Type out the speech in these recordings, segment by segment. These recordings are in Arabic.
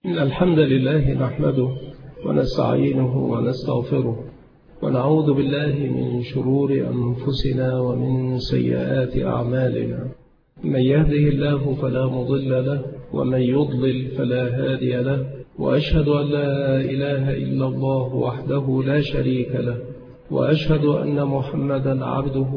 إن الحمد لله نحمده ونستعينه ونستغفره ونعوذ بالله من شرور أنفسنا ومن سيئات أعمالنا. من يهده الله فلا مضل له ومن يضلل فلا هادي له، وأشهد أن لا إله إلا الله وحده لا شريك له، وأشهد أن محمدا عبده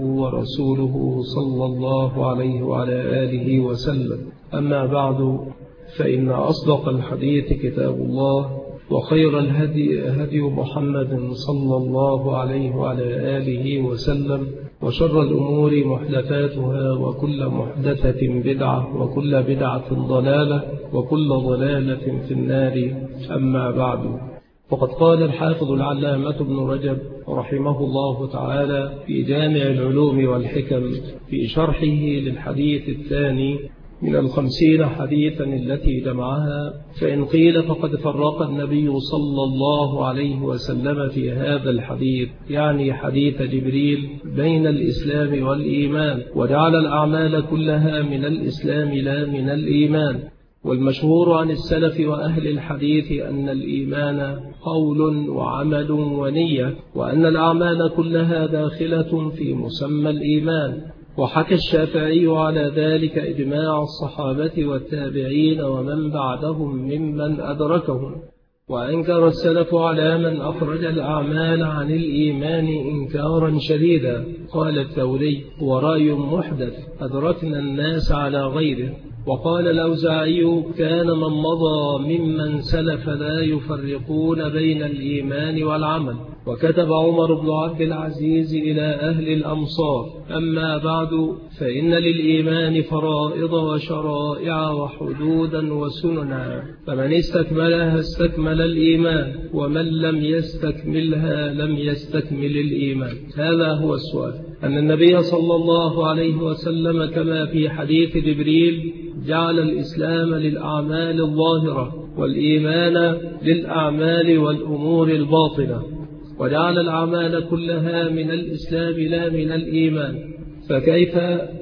ورسوله صلى الله عليه وعلى آله وسلم. أما بعد، فإن أصدق الحديث كتاب الله، وخير الهدي هدي محمد صلى الله عليه وعلى آله وسلم، وشر الأمور محدثاتها، وكل محدثة بدعة، وكل بدعة ضلالة، وكل ضلالة في النار. أما بعد، وقد قال الحافظ العلامة ابن رجب رحمه الله تعالى في جامع العلوم والحكم في شرحه للحديث الثاني من 50 حديثا التي جمعها: فإن قيل فقد فرق النبي صلى الله عليه وسلم في هذا الحديث، يعني حديث جبريل، بين الإسلام والإيمان، وجعل الأعمال كلها من الإسلام لا من الإيمان. والمشهور عن السلف وأهل الحديث أن الإيمان قول وعمل ونية، وأن الأعمال كلها داخلة في مسمى الإيمان. وحكى الشافعي على ذلك إجماع الصحابة والتابعين ومن بعدهم ممن أدركهم. وأنكر السلف على من أخرج الأعمال عن الإيمان إنكارا شديدا. قال الثوري: ورأي محدث أدركنا الناس على غيره. وقال الأوزاعي: كان من مضى ممن سلف لا يفرقون بين الإيمان والعمل. وكتب عمر بن عبد العزيز إلى أهل الأمصار: أما بعد، فإن للإيمان فرائض وشرائع وحدودا وسننا، فمن استكملها استكمل الإيمان، ومن لم يستكملها لم يستكمل الإيمان. هذا هو السؤال: أن النبي صلى الله عليه وسلم كما في حديث جبريل جعل الإسلام للأعمال الظاهرة، والإيمان للأعمال والأمور الباطنة، وجعل الأعمال كلها من الإسلام لا من الإيمان. فكيف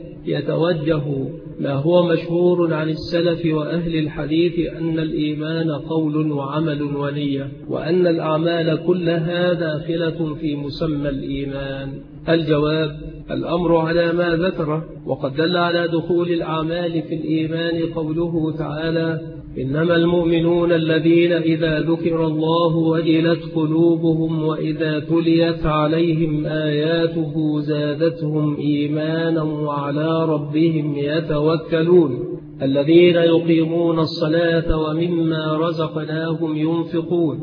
يتوجه ما هو مشهور عن السلف وأهل الحديث أن الإيمان قول وعمل ونية، وأن الأعمال كلها داخلة في مسمى الإيمان؟ الجواب: الأمر على ما ذكره. وقد دل على دخول الأعمال في الإيمان قوله تعالى: إنما المؤمنون الذين إذا ذكر الله وجلت قلوبهم وإذا تليت عليهم آياته زادتهم إيمانا وعلى ربهم يتوكلون الذين يقيمون الصلاة ومما رزقناهم ينفقون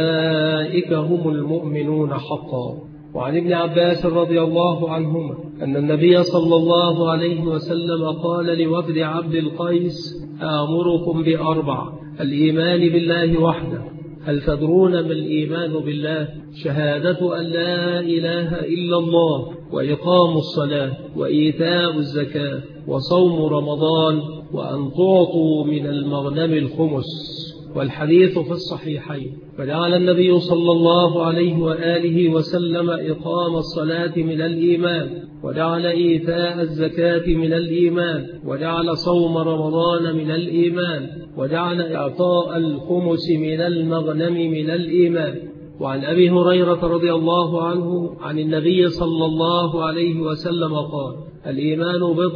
أولئك هم المؤمنون حقا. وعن ابن عباس رضي الله عنهما أن النبي صلى الله عليه وسلم قال لوفد عبد القيس: آمركم بأربع: الإيمان بالله وحده. هل تدرون ما الإيمان بالله؟ شهادة أن لا إله إلا الله، وإقام الصلاة، وإيتاء الزكاة، وصوم رمضان، وأن تعطوا من المغنم الخمس. والحديث في الصحيحين. فجعل النبي صلى الله عليه وآله وسلم إقام الصلاة من الإيمان، وجعل إيتاء الزكاة من الإيمان، وجعل صوم رمضان من الإيمان، وجعل إعطاء الخمس من المغنم من الإيمان. وعن أبي هريرة رضي الله عنه عن النبي صلى الله عليه وسلم قال: الإيمان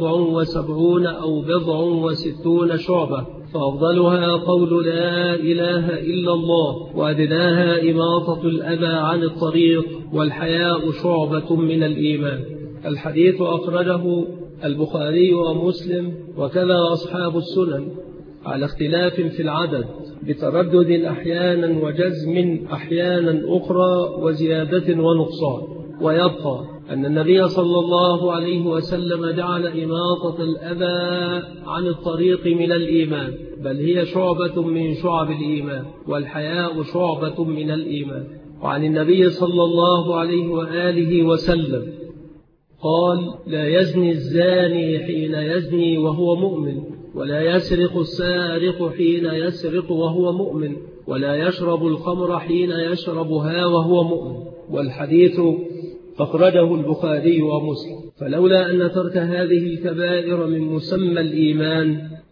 70 أو 60 شعبة، فأفضلها قول لا إله إلا الله، وأدناها إماطة الأذى عن الطريق، والحياء شعبة من الإيمان. الحديث أخرجه البخاري ومسلم، وكذا أصحاب السنن، على اختلاف في العدد، بتردد أحيانا وجزم أحيانا أخرى، وزيادة ونقصان. ويبقى أن النبي صلى الله عليه وسلم جعل إماطة الأذى عن الطريق من الإيمان، بل هي شعبة من شعب الإيمان، والحياء شعبة من الإيمان. وعن النبي صلى الله عليه وآله وسلم قال: لا يزني الزاني حين يزني وهو مؤمن، ولا يسرق السارق حين يسرق وهو مؤمن، ولا يشرب الخمر حين يشربها وهو مؤمن. والحديث أخرجه البخاري ومسلم. فلولا أن ترك هذه الكبائر من مسمى الإيمان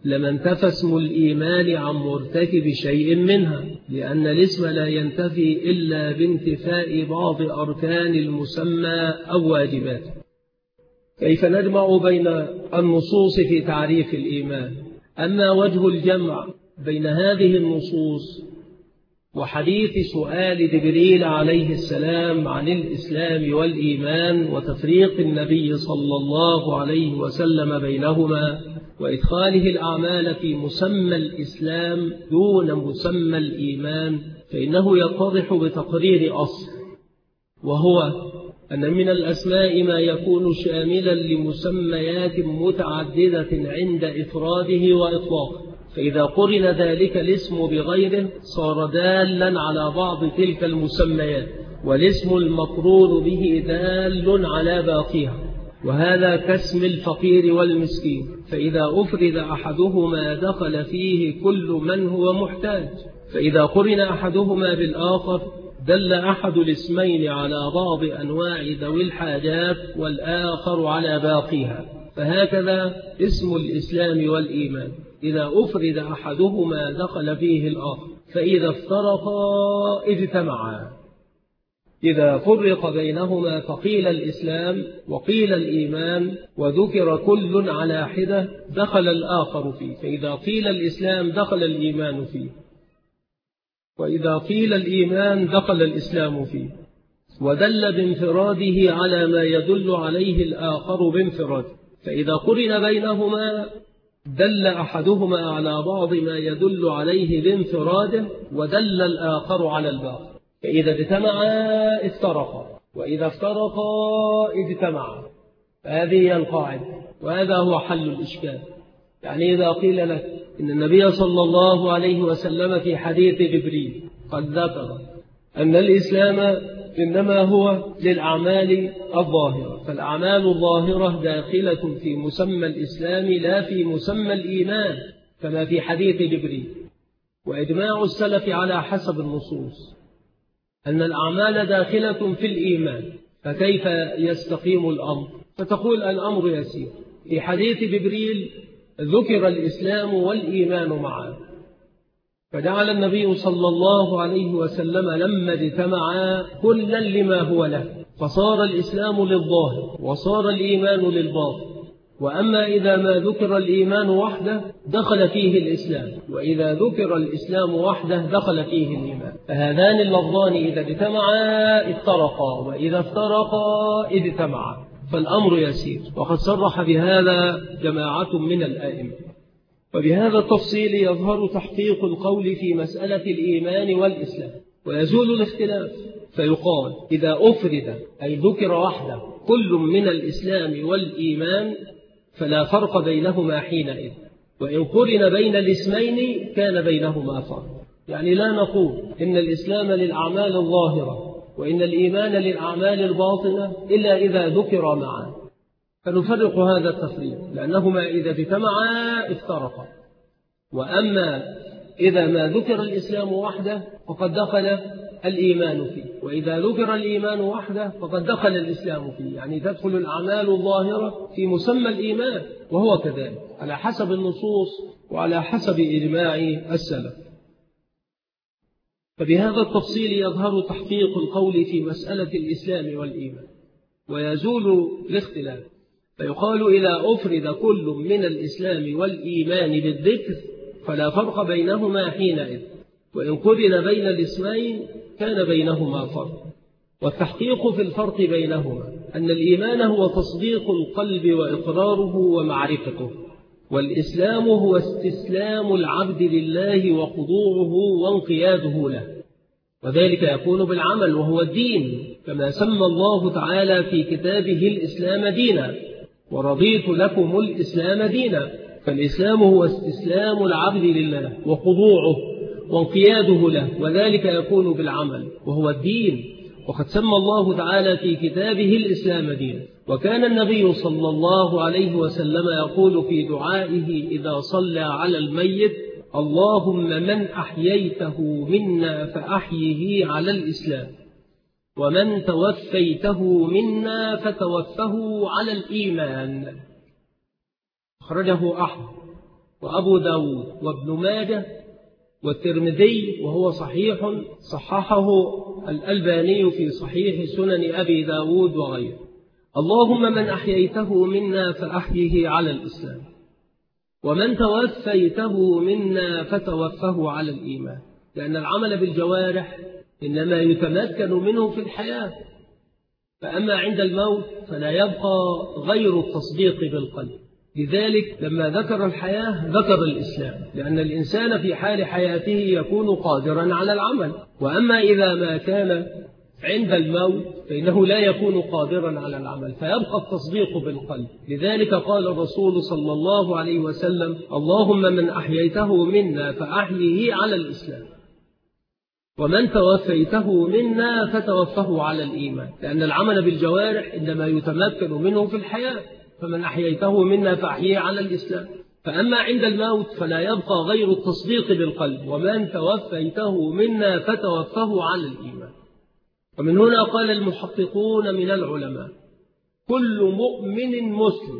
لما انتفى اسم الإيمان عن مرتكب شيء منها، لأن الاسم لا ينتفي إلا بانتفاء بعض أركان المسمى أو واجباته. كيف نجمع بين النصوص في تعريف الإيمان؟ أما وجه الجمع بين هذه النصوص وحديث سؤال جبريل عليه السلام عن الإسلام والإيمان وتفريق النبي صلى الله عليه وسلم بينهما وإدخاله الأعمال في مسمى الإسلام دون مسمى الإيمان، فإنه يتضح بتقرير أصل، وهو أن من الأسماء ما يكون شاملا لمسميات متعددة عند إفراده وإطلاقه، فإذا قرن ذلك الاسم بغيره صار دالا على بعض تلك المسميات، والاسم المقرون به دال على باقيها، وهذا كاسم الفقير والمسكين، فإذا أفرد أحدهما دخل فيه كل من هو محتاج، فإذا قرن أحدهما بالآخر دل أحد الاسمين على بعض أنواع ذوي الحاجات والآخر على باقيها، فهكذا اسم الإسلام والإيمان إذا أفرد أحدهما دخل فيه الآخر، فإذا افترقا اجتمعا. إذا فرق بينهما فقيل الإسلام وقيل الإيمان وذكر كل على حدة دخل الآخر فيه، فإذا قيل الإسلام دخل الإيمان فيه، وإذا قيل الإيمان دخل الإسلام فيه، ودل بانفراده على ما يدل عليه الآخر بانفراده، فإذا قرن بينهما دل أحدهما على بعض ما يدل عليه بانفراده ودل الآخر على الباقي، فإذا اجتمعا افترقا وإذا افترقا اجتمعا. هذه هي القاعدة، وهذا هو حل الإشكال. يعني إذا قيل لك إن النبي صلى الله عليه وسلم في حديث جبريل قد ذكر أن الإسلام إنما هو للأعمال الظاهرة، فالأعمال الظاهرة داخلة في مسمى الإسلام لا في مسمى الإيمان كما في حديث جبريل، وإجماع السلف على حسب النصوص أن الأعمال داخلة في الإيمان، فكيف يستقيم الأمر؟ فتقول الأمر يسير. في حديث جبريل ذكر الإسلام والإيمان معا، فجعل النبي صلى الله عليه وسلم لما اجتمعا كلا لما هو له، فصار الإسلام للظاهر وصار الإيمان للباطن. وأما إذا ما ذكر الإيمان وحده دخل فيه الإسلام، وإذا ذكر الإسلام وحده دخل فيه الإيمان، فهذان اللفظان إذا اجتمعا افترقا وإذا افترقا اجتمعا، فالأمر يسير. وقد صرح بهذا جماعة من الآئمة. وبهذا التفصيل يظهر تحقيق القول في مسألة الإيمان والإسلام، ويزول الاختلاف، فيقال إذا أفرد أي ذكر وحده كل من الإسلام والإيمان فلا فرق بينهما حينئذ، وإن قرن بين الاسمين كان بينهما فرق. يعني لا نقول إن الإسلام للأعمال الظاهرة وإن الإيمان للأعمال الباطنة إلا إذا ذكر معا، فنفرق هذا التفريق، لأنهما إذا اجتمعا افترقا. وأما إذا ما ذكر الإسلام وحده فقد دخل الإيمان فيه، وإذا ذكر الإيمان وحده فقد دخل الإسلام فيه، يعني تدخل الأعمال الظاهرة في مسمى الإيمان، وهو كذلك على حسب النصوص وعلى حسب إجماع السلف. فبهذا التفصيل يظهر تحقيق القول في مسألة الإسلام والإيمان، ويزول الاختلاف، فيقال إذا أفرد كل من الإسلام والإيمان بالذكر فلا فرق بينهما حينئذ، وإن قرن بين الاسمين كان بينهما فرق. والتحقيق في الفرق بينهما أن الإيمان هو تصديق القلب وإقراره ومعرفته، والإسلام هو استسلام العبد لله وخضوعه وانقياده له، وذلك يكون بالعمل وهو الدين، كما سمى الله تعالى في كتابه الإسلام دينا، ورضيت لكم الإسلام دينا. فالإسلام هو استسلام العبد لله وخضوعه وانقياده له، وذلك يكون بالعمل وهو الدين. وقد سمى الله تعالى في كتابه الإسلام دينا. وكان النبي صلى الله عليه وسلم يقول في دعائه إذا صلى على الميت: اللهم من أحييته منا فأحيه على الإسلام، ومن توفيته منا فتوفه على الإيمان. أخرجه أحمد وأبو داود وابن ماجه والترمذي وهو صحيح صححه الألباني في صحيح سنن أبي داود وغيره. اللهم من أحييته منا فأحيه على الإسلام، ومن توفيته منا فتوفه على الإيمان، لأن العمل بالجوارح إنما يتمكن منه في الحياة، فأما عند الموت فلا يبقى غير التصديق بالقلب. لذلك لما ذكر الحياة ذكر الإسلام، لأن الإنسان في حال حياته يكون قادرا على العمل، وأما إذا ما كان عند الموت فإنه لا يكون قادرا على العمل، فيبقى التصديق بالقلب. لذلك قال الرسول صلى الله عليه وسلم: اللهم من أحييته منا فأحيه على الإسلام، ومن توفيته منا فتوفه على الإيمان، لأن العمل بالجوارح إنما يتمكن منه في الحياة، فمن أحييته منا فأحيه على الإسلام. فأما عند الموت فلا يبقى غير التصديق بالقلب، ومن توفيته منا فتوفه على الإيمان. ومن هنا قال المحققون من العلماء: كل مؤمن مسلم،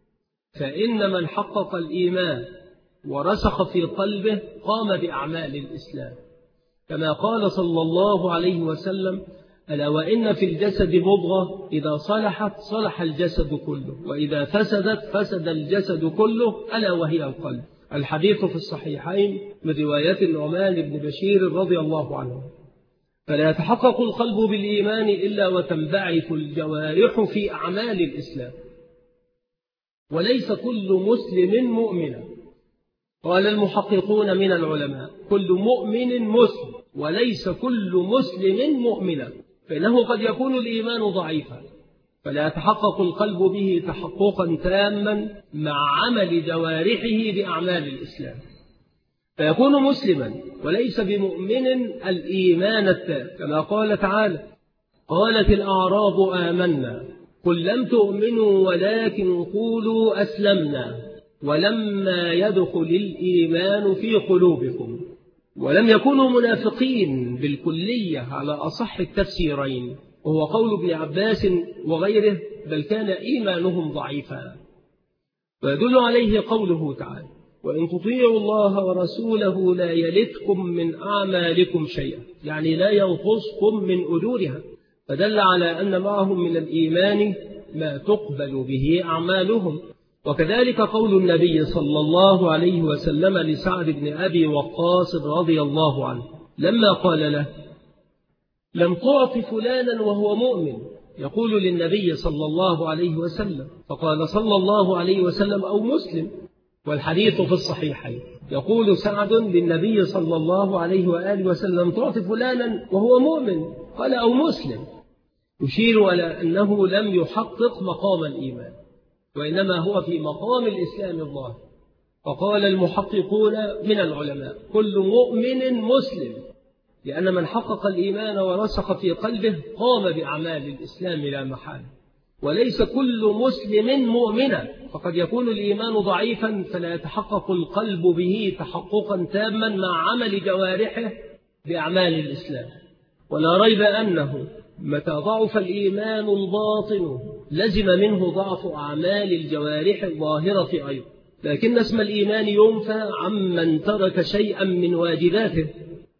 فإن من حقق الإيمان ورسخ في قلبه قام بأعمال الإسلام، كما قال صلى الله عليه وسلم: ألا وإن في الجسد مضغة إذا صلحت صلح الجسد كله، وإذا فسدت فسد الجسد كله، ألا وهي القلب. الحديث في الصحيحين من رواية النعمان بن بشير رضي الله عنه. فلا يتحقق القلب بالإيمان إلا وتنبعث الجوارح في أعمال الإسلام، وليس كل مسلم مؤمنا. قال المحققون من العلماء: كل مؤمن مسلم، وليس كل مسلم مؤمنا، فإنه قد يكون الإيمان ضعيفا فلا يتحقق القلب به تحققا تاما مع عمل جوارحه بأعمال الإسلام، فيكون مسلما وليس بمؤمن الإيمان التام، كما قال تعالى: قالت الأعراب آمنا قل لم تؤمنوا ولكن قولوا أسلمنا ولما يدخل الإيمان في قلوبكم. ولم يكونوا منافقين بالكلية على أصح التفسيرين، وهو قول ابن عباس وغيره، بل كان إيمانهم ضعيفا. ويدل عليه قوله تعالى: وإن تطيعوا الله ورسوله لا يلتكم من أعمالكم شيئا، يعني لا ينقصكم من أجورها، فدل على أن معهم من الإيمان ما تقبل به أعمالهم. وكذلك قول النبي صلى الله عليه وسلم لسعد بن أبي وقاص رضي الله عنه لما قال له: لم تعط فلانا وهو مؤمن، يقول للنبي صلى الله عليه وسلم، فقال صلى الله عليه وسلم: أو مسلم. والحديث في الصحيحين يقول سعد للنبي صلى الله عليه وآله وسلم: تعط فلانا وهو مؤمن، قال: أو مسلم، يشير إلى أنه لم يحقق مقام الإيمان، وإنما هو في مقام الإسلام الظاهر. وقال المحققون من العلماء: كل مؤمن مسلم، لأن من حقق الإيمان ورسخ في قلبه قام بأعمال الإسلام لا محالة. وليس كل مسلم مؤمنا، فقد يكون الإيمان ضعيفا فلا يتحقق القلب به تحققا تاما مع عمل جوارحه بأعمال الإسلام. ولا ريب أنه متى ضعف الإيمان الباطن لزم منه ضعف أعمال الجوارح الظاهرة أيضا، لكن اسم الإيمان ينفى عمن ترك شيئا من واجباته،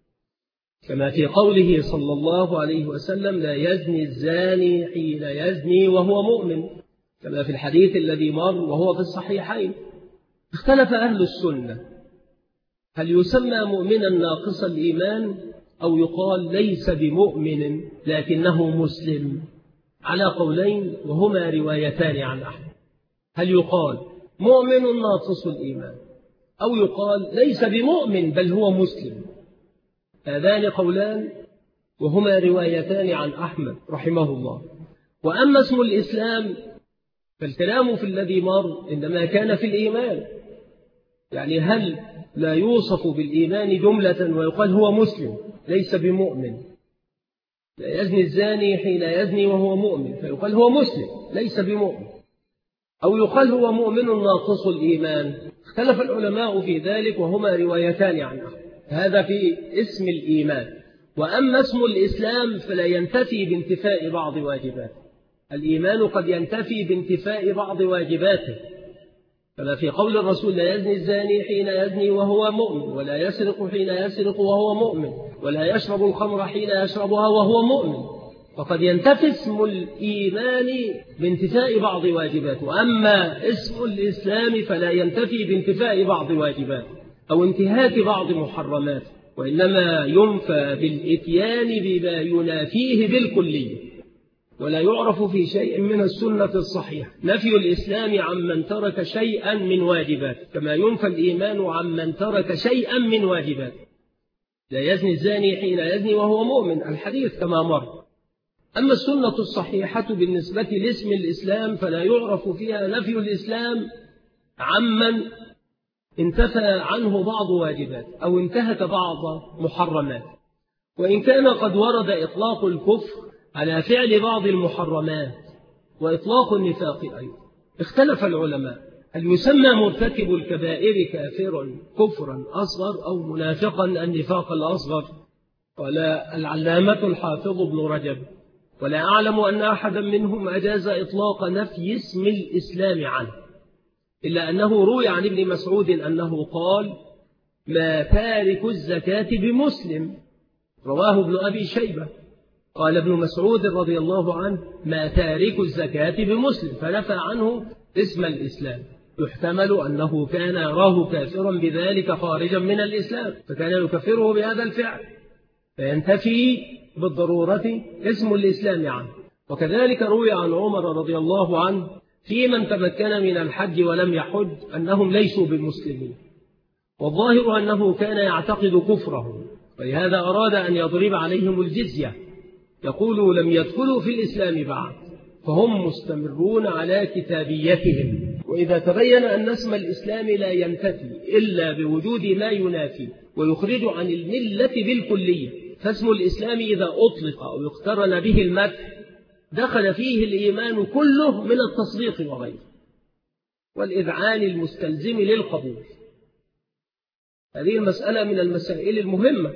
كما في قوله صلى الله عليه وسلم: لا يزني الزاني حين يزني وهو مؤمن، كما في الحديث الذي مر وهو في الصحيحين. اختلف أهل السنة هل يسمى مؤمنا ناقص الإيمان أو يقال ليس بمؤمن لكنه مسلم، على قولين وهما روايتان عن أحمد. هل يقال مؤمن ناقص الإيمان أو يقال ليس بمؤمن بل هو مسلم؟ هذان قولان وهما روايتان عن أحمد رحمه الله. وأما اسم الإسلام فالكلام في الذي مر إنما كان في الإيمان، يعني هل لا يوصف بالإيمان جملة ويقال هو مسلم ليس بمؤمن؟ لا يزني الزاني حين يزني وهو مؤمن فيقال هو مسلم ليس بمؤمن، أو يقال هو مؤمن ناقص الإيمان. اختلف العلماء في ذلك وهما روايتان عن أحمد. هذا في اسم الإيمان. وأما اسم الإسلام فلا ينتفي بانتفاء بعض واجباته. الإيمان قد ينتفي بانتفاء بعض واجباته، كما في قول الرسول: لا يزني الزاني حين يزني وهو مؤمن، ولا يسرق حين يسرق وهو مؤمن، ولا يشرب الخمر حين يشربها وهو مؤمن. فقد ينتفي اسم الإيمان بانتفاء بعض واجباته، أما اسم الإسلام فلا ينتفي بانتفاء بعض واجباته أو انتهاك بعض محرماته، وإنما ينفى بالإتيان بما ينافيه بالكلية. ولا يعرف في شيء من السنة الصحيحة نفي الإسلام عمن ترك شيئا من واجباته، كما ينفى الإيمان عمن ترك شيئا من واجباته. لا يزني الزاني حين يزني وهو مؤمن، الحديث كما مر. أما السنة الصحيحة بالنسبة لاسم الإسلام فلا يعرف فيها نفي الإسلام عمن انتفى عنه بعض واجبات أو انتهك بعض محرمات، وإن كان قد ورد إطلاق الكفر على فعل بعض المحرمات وإطلاق النفاق أيضا. اختلف العلماء: هل يسمى مرتكب الكبائر كافرا كفرا أصغر أو منافقا النفاق الأصغر؟ قال العلامة الحافظ ابن رجب: ولا أعلم أن أحدا منهم أجاز إطلاق نفي اسم الإسلام عنه، إلا أنه روي عن ابن مسعود أنه قال: ما تارك الزكاة بمسلم. رواه ابن أبي شيبة. قال ابن مسعود رضي الله عنه: ما تارك الزكاة بمسلم، فنفى عنه اسم الإسلام. يحتمل أنه كان يراه كافرا بذلك خارجا من الإسلام، فكان يكفره بهذا الفعل، فينتفي بالضرورة اسم الإسلام عنه. وكذلك روي عن عمر رضي الله عنه في من تمكن من الحج ولم يحج أنهم ليسوا بمسلمين، والظاهر أنه كان يعتقد كفرهم، ولهذا أراد أن يضرب عليهم الجزية، يقول: لم يدخلوا في الإسلام بعد، فهم مستمرون على كتابيتهم. وإذا تبين أن اسم الإسلام لا ينتفي إلا بوجود ما ينافي ويخرج عن الملة بالكلية، فاسم الإسلام إذا أطلق أو اقترن به المدح دخل فيه الإيمان كله من التصديق وغيره والإذعان المستلزم للقبول. هذه المسألة من المسائل المهمة،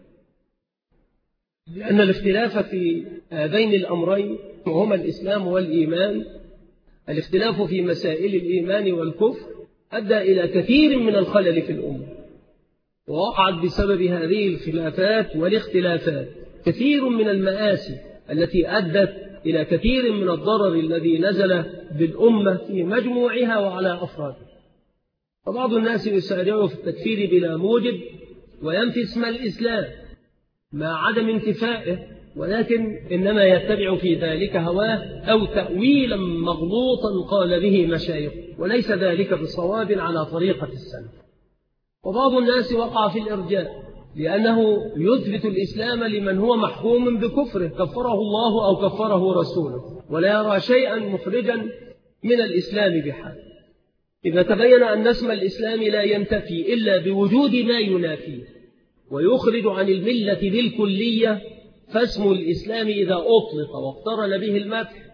لأن الاختلاف في هذين الأمرين وهما الإسلام والإيمان، الاختلاف في مسائل الإيمان والكفر أدى إلى كثير من الخلل في الأمة، ووقعت بسبب هذه الخلافات والاختلافات كثير من المآسي التي أدت إلى كثير من الضرر الذي نزل بالأمة في مجموعها وعلى أفرادها. فبعض الناس يسارع في التكفير بلا موجب وينفي اسم الإسلام مع عدم انتفائه، ولكن إنما يتبع في ذلك هواه أو تأويلا مغلوطا قال به مشايخ، وليس ذلك بصواب على طريقة السلف. وبعض الناس وقع في الإرجاء لأنه يثبت الإسلام لمن هو محكوم بكفره، كفره الله أو كفره رسوله، ولا يرى شيئا مخرجا من الإسلام بحال. إذا تبين أن اسم الإسلام لا ينتفي إلا بوجود ما ينافيه ويخرج عن الملة بالكلية، فاسم الإسلام إذا أطلق واقترن به المدح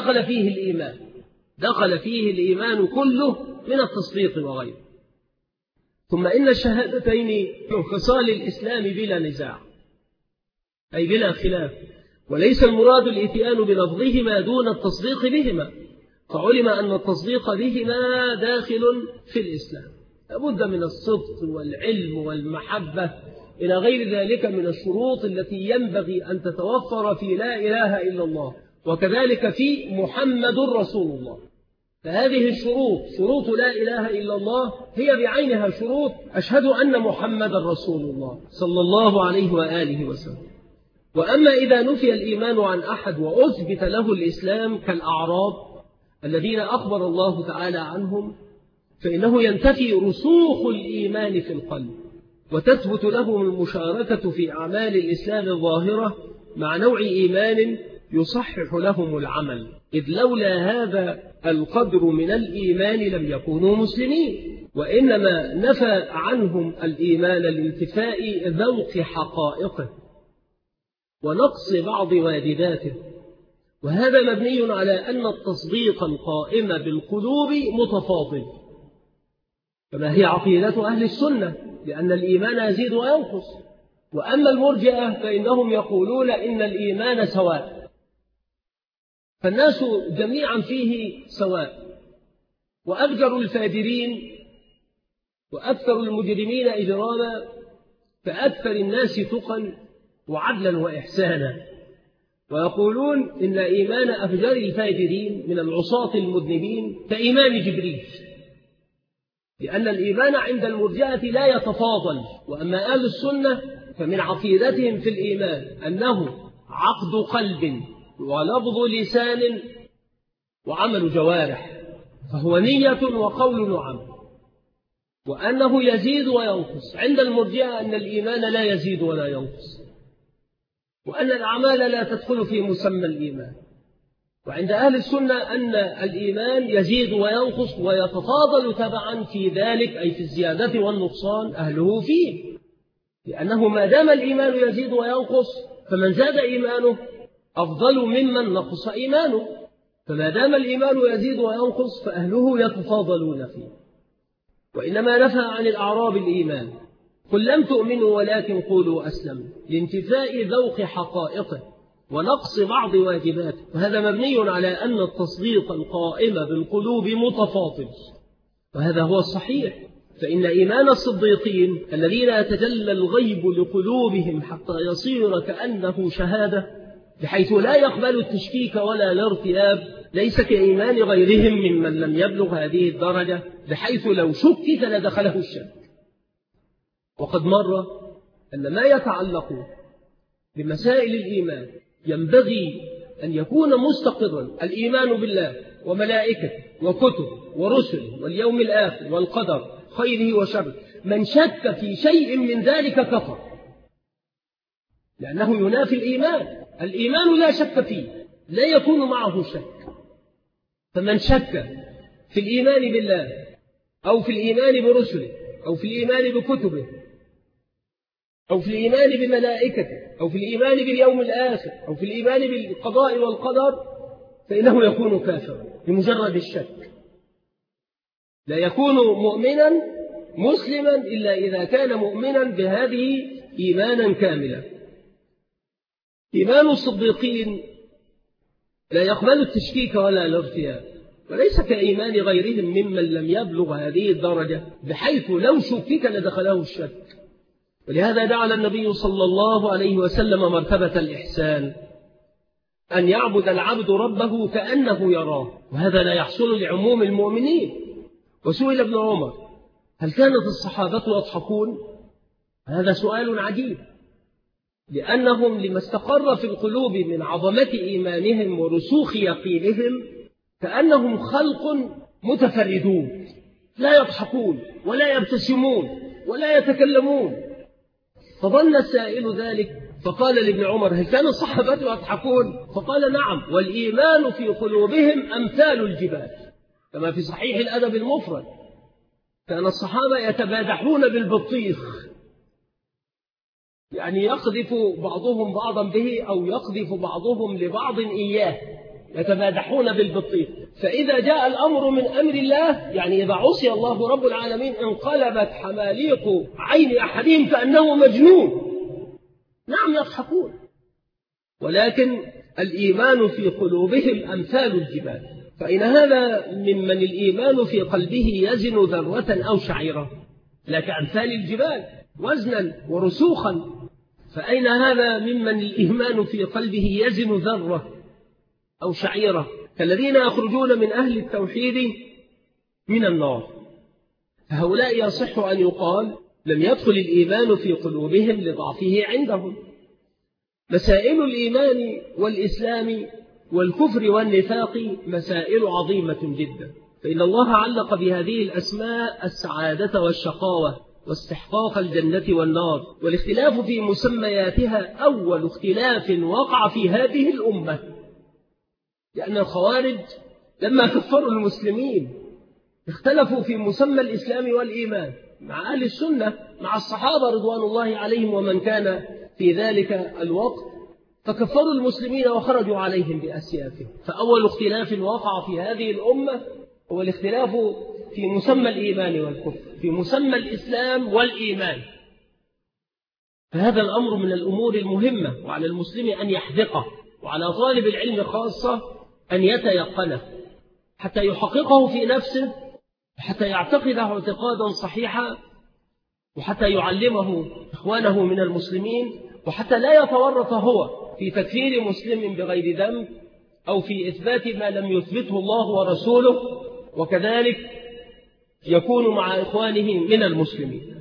دخل فيه الإيمان كله من التصديق وغيره. ثم إن الشهادتين من خصال الإسلام بلا نزاع، أي بلا خلاف، وليس المراد الإتيان بلفظهما دون التصديق بهما، فعلم أن التصديق بهما داخل في الإسلام. لابد من الصدق والعلم والمحبة إلى غير ذلك من الشروط التي ينبغي أن تتوفر في لا إله إلا الله، وكذلك في محمد رسول الله. فهذه الشروط، شروط لا إله إلا الله، هي بعينها شروط أشهد أن محمد رسول الله صلى الله عليه وآله وسلم. وأما إذا نفي الإيمان عن أحد وأثبت له الإسلام كالأعراب الذين أخبر الله تعالى عنهم، فإنه ينتفي رسوخ الإيمان في القلب، وتثبت لهم المشاركة في أعمال الإسلام الظاهرة مع نوع إيمان يصحح لهم العمل، إذ لولا هذا القدر من الإيمان لم يكونوا مسلمين، وإنما نفى عنهم الإيمان لانتفاء ذوق حقائقه ونقص بعض واجباته. وهذا مبني على أن التصديق القائم بالقلوب متفاضل، كما هي عقيدة أهل السنة، لأن الإيمان يزيد وينقص. وأما المرجئة فإنهم يقولون إن الإيمان سواء، فالناس جميعا فيه سواء، وأفجر الفاجرين وأكثر المجرمين إجراما فأكثر الناس تقا وعدلا وإحسانا. ويقولون إن إيمان أفجر الفاجرين من العصاة المذنبين كإيمان جبريل، لأن الإيمان عند المرجئة لا يتفاضل. وأما أهل السنة فمن عقيدتهم في الإيمان أنه عقد قلب ولفظ لسان وعمل جوارح، فهو نية وقول وعمل، وأنه يزيد وينقص. عند المرجئة أن الإيمان لا يزيد ولا ينقص، وأن الأعمال لا تدخل في مسمى الإيمان. وعند أهل السنة أن الإيمان يزيد وينقص ويتفاضل تبعا في ذلك، أي في الزيادة والنقصان أهله فيه، لأنه ما دام الإيمان يزيد وينقص فمن زاد إيمانه أفضل ممن نقص إيمانه، فما دام الإيمان يزيد وينقص فأهله يتفاضلون فيه. وإنما نفى عن الأعراب الإيمان، قل لم تؤمنوا ولكن قولوا أسلموا، لانتفاء ذوق حقائقه ونقص بعض واجباته، وهذا مبني على أن التصديق القائم بالقلوب متفاضل، وهذا هو الصحيح. فإن إيمان الصديقين الذين يتجلى الغيب لقلوبهم حتى يصير كأنه شهادة، بحيث لا يقبل التشكيك ولا الارتياب، ليس كإيمان غيرهم ممن لم يبلغ هذه الدرجة، بحيث لو شكك لدخله الشك. وقد مر أن ما يتعلق بمسائل الإيمان ينبغي أن يكون مستقرا: الإيمان بالله وملائكته وكتبه ورسله واليوم الآخر والقدر خيره وشره. من شك في شيء من ذلك كفر، لأنه ينافي الإيمان. الإيمان لا شك فيه، لا يكون معه شك. فمن شك في الإيمان بالله أو في الإيمان برسله أو في الإيمان بكتبه أو في الإيمان بملائكته أو في الإيمان باليوم الآخر أو في الإيمان بالقضاء والقدر، فإنه يكون كافرا بمجرد الشك. لا يكون مؤمنا مسلما إلا إذا كان مؤمنا بهذه إيمانا كاملا. إيمان الصديقين لا يقبل التشكيك ولا الارتياب، وليس كإيمان غيرهم ممن لم يبلغ هذه الدرجة، بحيث لو شكك لدخله الشك. ولهذا جعل النبي صلى الله عليه وسلم مرتبة الإحسان أن يعبد العبد ربه كأنه يراه، وهذا لا يحصل لعموم المؤمنين. وسئل ابن عمر: هل كانت الصحابة يضحكون؟ هذا سؤال عجيب، لأنهم لما استقر في القلوب من عظمة إيمانهم ورسوخ يقينهم كأنهم خلق متفردون، لا يضحكون ولا يبتسمون ولا يتكلمون. فظن السائل ذلك فقال لابن عمر: هل كان الصحابة يضحكون؟ فقال: نعم، والإيمان في قلوبهم أمثال الجبال، كما في صحيح الأدب المفرد: كان الصحابة يتبادحون بالبطيخ، يعني يقذف بعضهم بعضا به أو يقذف بعضهم لبعض إياه، يتبادحون بالبطيخ. فإذا جاء الأمر من أمر الله، يعني إذا عصي الله رب العالمين، انقلبت حماليق عين أحدهم كأنه مجنون. نعم يضحكون، ولكن الإيمان في قلوبهم أمثال الجبال. فإن هذا ممن الإيمان في قلبه يزن ذرة أو شعيرة، لا كأمثال الجبال وزنا ورسوخا. فأين هذا ممن الإيمان في قلبه يزن ذرة أو شعيرة، كالذين يخرجون من أهل التوحيد من النار. فهؤلاء يصح أن يقال لم يدخل الإيمان في قلوبهم لضعفه عندهم. مسائل الإيمان والإسلام والكفر والنفاق مسائل عظيمة جدا، فإن الله علق بهذه الأسماء السعادة والشقاوة واستحقاق الجنة والنار. والاختلاف في مسمياتها أول اختلاف وقع في هذه الأمة، لأن الخوارج لما كفروا المسلمين اختلفوا في مسمى الإسلام والإيمان مع أهل السنة، مع الصحابة رضوان الله عليهم ومن كان في ذلك الوقت، فكفروا المسلمين وخرجوا عليهم بأسيافهم. فأول اختلاف وقع في هذه الأمة هو الاختلاف في مسمى الإيمان والكفر، في مسمى الإسلام والإيمان. فهذا الأمر من الأمور المهمة، وعلى المسلم أن يحذقه، وعلى طالب العلم خاصة أن يتيقنه حتى يحققه في نفسه حتى يعتقده اعتقادا صحيحا، وحتى يعلمه إخوانه من المسلمين، وحتى لا يتورط هو في تكفير مسلم بغير ذنب أو في إثبات ما لم يثبته الله ورسوله، وكذلك يكون مع إخوانه من المسلمين.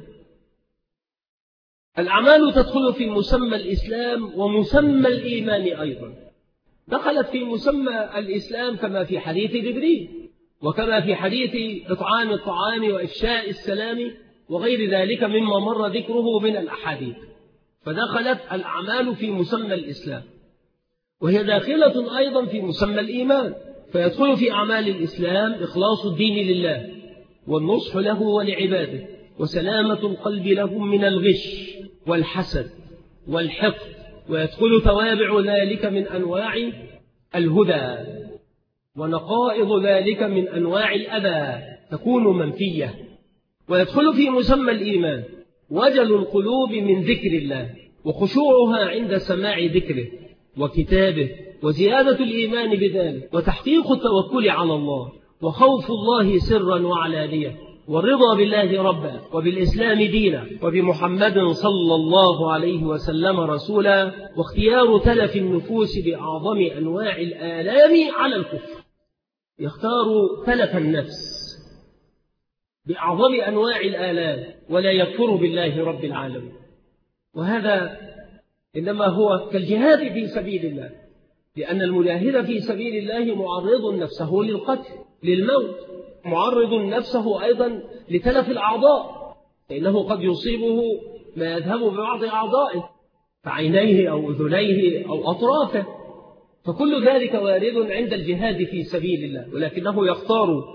الأعمال تدخل في مسمى الإسلام ومسمى الإيمان أيضا. دخلت في مسمى الإسلام كما في حديث جبريل، وكما في حديث إطعام الطعام وإفشاء السلام وغير ذلك مما مر ذكره من الأحاديث. فدخلت الأعمال في مسمى الإسلام، وهي داخلة أيضا في مسمى الإيمان. فيدخل في أعمال الإسلام إخلاص الدين لله والنصح له ولعباده وسلامة القلب لهم من الغش والحسد والحقد، ويدخل توابع ذلك من أنواع الهدى ونقائض ذلك من أنواع الأذى تكون منفية. ويدخل في مسمى الإيمان وجل القلوب من ذكر الله وخشوعها عند سماع ذكره وكتابه، وزيادة الإيمان بذلك، وتحقيق التوكل على الله، وخوف الله سرا وعلانية، والرضا بالله ربا وبالإسلام دينا وبمحمد صلى الله عليه وسلم رسولا، واختيار تلف النفوس بأعظم أنواع الآلام على الكفر. يختار تلف النفس بأعظم أنواع الآلام ولا يكفر بالله رب العالمين. وهذا إنما هو كالجهاد في سبيل الله، لأن المجاهد في سبيل الله معرض نفسه للقتل للموت، معرض نفسه أيضا لتلف الأعضاء، فإنه قد يصيبه ما يذهب ببعض أعضائه كعينيه أو أذنيه أو أطرافه، فكل ذلك وارد عند الجهاد في سبيل الله، ولكنه يختار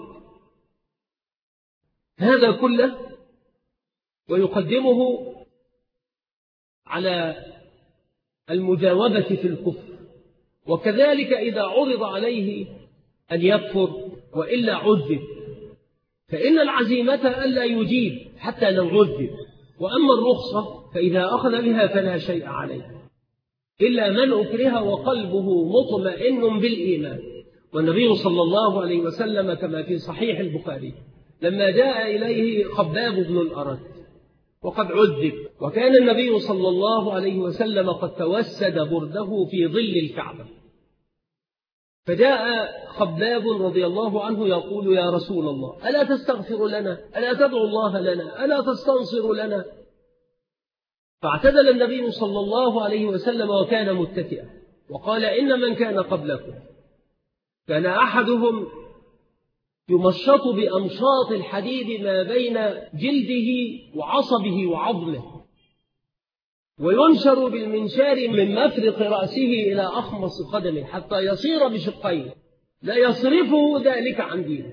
هذا كله ويقدمه على المجاوبة في الكفر. وكذلك إذا عرض عليه أن يكفر وإلا عذب، فإن العزيمة ألا يجيب حتى لو عذب، وأما الرخصة فإذا أخذ بها فلا شيء عليه إلا من أكره وقلبه مطمئن بالإيمان. والنبي صلى الله عليه وسلم كما في صحيح البخاري لما جاء إليه خباب بن الأرت وقد عذب، وكان النبي صلى الله عليه وسلم قد توسد برده في ظل الكعبة، فجاء خباب رضي الله عنه يقول: يا رسول الله، ألا تستغفر لنا؟ ألا تدعو الله لنا؟ ألا تستنصر لنا؟ فاعتدل النبي صلى الله عليه وسلم وكان متكئا وقال: إن من كان قبلكم كان أحدهم يمشط بأمشاط الحديد ما بين جلده وعصبه وعظمه، وينشر بالمنشار من مفرق رأسه إلى أخمص قدمه حتى يصير بشقين، لا يصرفه ذلك عن دينه.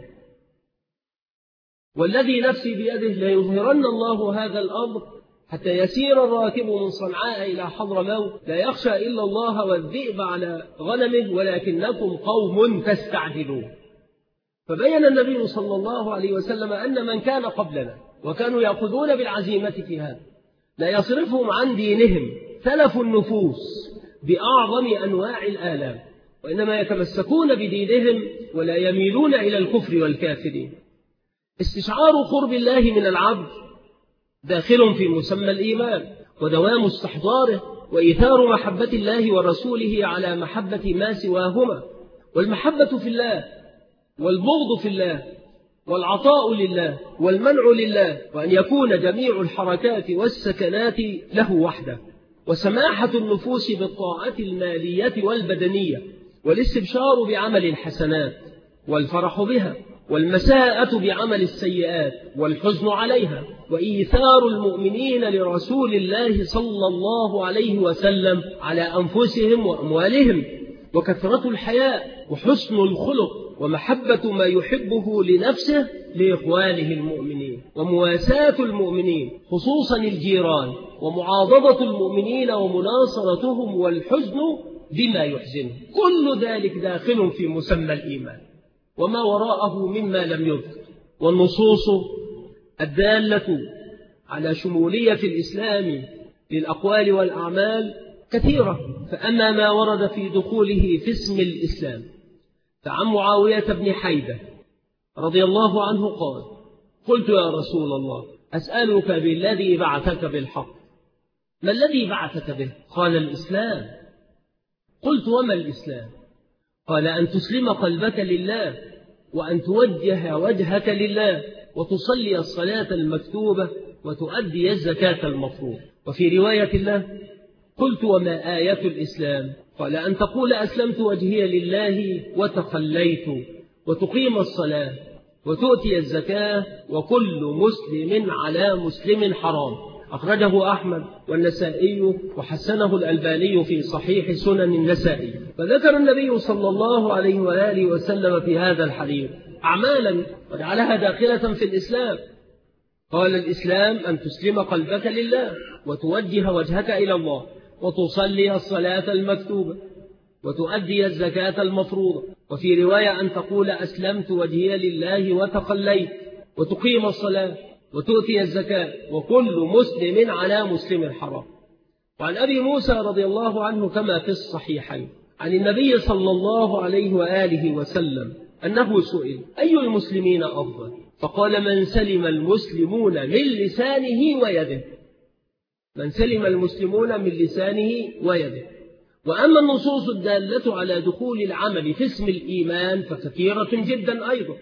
والذي نفسي بيده ليظهرن الله هذا الأمر حتى يسير الراكب من صنعاء إلى حضرموت لا يخشى إلا الله والذئب على غنمه ولكنكم قوم تستعجلون. فبين النبي صلى الله عليه وسلم أن من كان قبلنا وكانوا يأخذون بالعزيمة في هذا لا يصرفهم عن دينهم تلف النفوس بأعظم أنواع الآلام، وإنما يتمسكون بدينهم ولا يميلون إلى الكفر والكافرين. استشعار قرب الله من العبد داخل في مسمى الإيمان، ودوام استحضاره وإيثار محبة الله ورسوله على محبة ما سواهما، والمحبة في الله والبغض في الله والعطاء لله والمنع لله، وأن يكون جميع الحركات والسكنات له وحده، وسماحة النفوس بالطاعة المالية والبدنية، والاستبشار بعمل الحسنات والفرح بها، والمساءة بعمل السيئات والحزن عليها، وإيثار المؤمنين لرسول الله صلى الله عليه وسلم على أنفسهم وأموالهم، وكثرة الحياء وحسن الخلق ومحبة ما يحبه لنفسه لإخوانه المؤمنين، ومواساة المؤمنين خصوصا الجيران، ومعاضدة المؤمنين ومناصرتهم، والحزن بما يحزنه. كل ذلك داخل في مسمى الإيمان وما وراءه مما لم يذكر. والنصوص الدالة على شمولية الإسلام للأقوال والأعمال كثيرة، فأما ما ورد في دخوله في اسم الإسلام فعن معاوية بن حيدة رضي الله عنه قال: قلت يا رسول الله أسألك بالذي بعثك بالحق. ما الذي بعثك به؟ قال الإسلام. قلت وما الإسلام؟ قال أن تسلم قلبك لله، وأن توجه وجهك لله، وتصلي الصلاة المكتوبة، وتؤدي الزكاة المفروض. وفي رواية الله قلت وما آية الإسلام؟ قال أن تقول أسلمت وجهي لله وتخليت، وتقيم الصلاة، وتؤتي الزكاة، وكل مسلم على مسلم حرام. أخرجه أحمد والنسائي وحسنه الألباني في صحيح سنن النسائي. فذكر النبي صلى الله عليه وآله وسلم في هذا الحديث أعمالا وجعلها داخلة في الإسلام. قال الإسلام أن تسلم قلبك لله، وتوجه وجهك إلى الله، وتصلي الصلاة المكتوبة، وتؤدي الزكاة المفروضة. وفي رواية أن تقول أسلمت وجهي لله وتخليت، وتقيم الصلاة، وتؤتي الزكاة، وكل مسلم على مسلم حرام. وعن أبي موسى رضي الله عنه كما في الصحيحين عن النبي صلى الله عليه وآله وسلم أنه سئل أي المسلمين أفضل؟ فقال من سلم المسلمون من لسانه ويده. من سلم المسلمون من لسانه ويده. وأما النصوص الدالة على دخول العمل في اسم الإيمان فكثيرة جدا أيضا.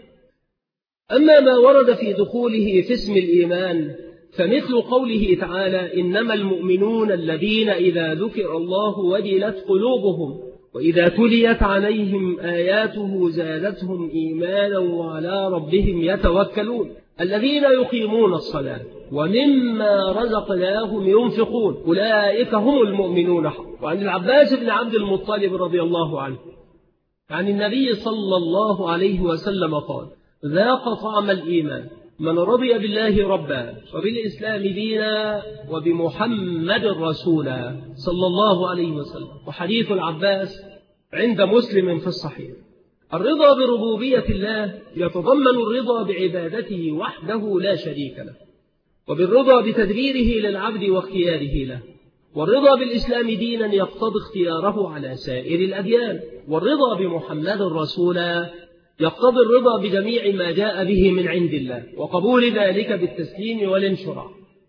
أما ما ورد في دخوله في اسم الإيمان فمثل قوله تعالى إنما المؤمنون الذين إذا ذكر الله وجلت قلوبهم وإذا تليت عليهم آياته زادتهم إيمانا وعلى ربهم يتوكلون الذين يقيمون الصلاة ومما رزقناهم ينفقون أولئك هم المؤمنون حقا. وعن العباس بن عبد المطلب رضي الله عنه عن النبي صلى الله عليه وسلم قال ذاق طعم الإيمان من رضي بالله ربا وبالإسلام دينا وبمحمد رسولا صلى الله عليه وسلم. وحديث العباس عند مسلم في الصحيح. الرضا بربوبية الله يتضمن الرضا بعبادته وحده لا شريك له، وبالرضا بتدبيره للعبد واختياره له. والرضا بالإسلام دينا يقتضي اختياره على سائر الأديان. والرضا بمحمد رسولا يقتضي الرضا بجميع ما جاء به من عند الله، وقبول ذلك بالتسليم والانشراح.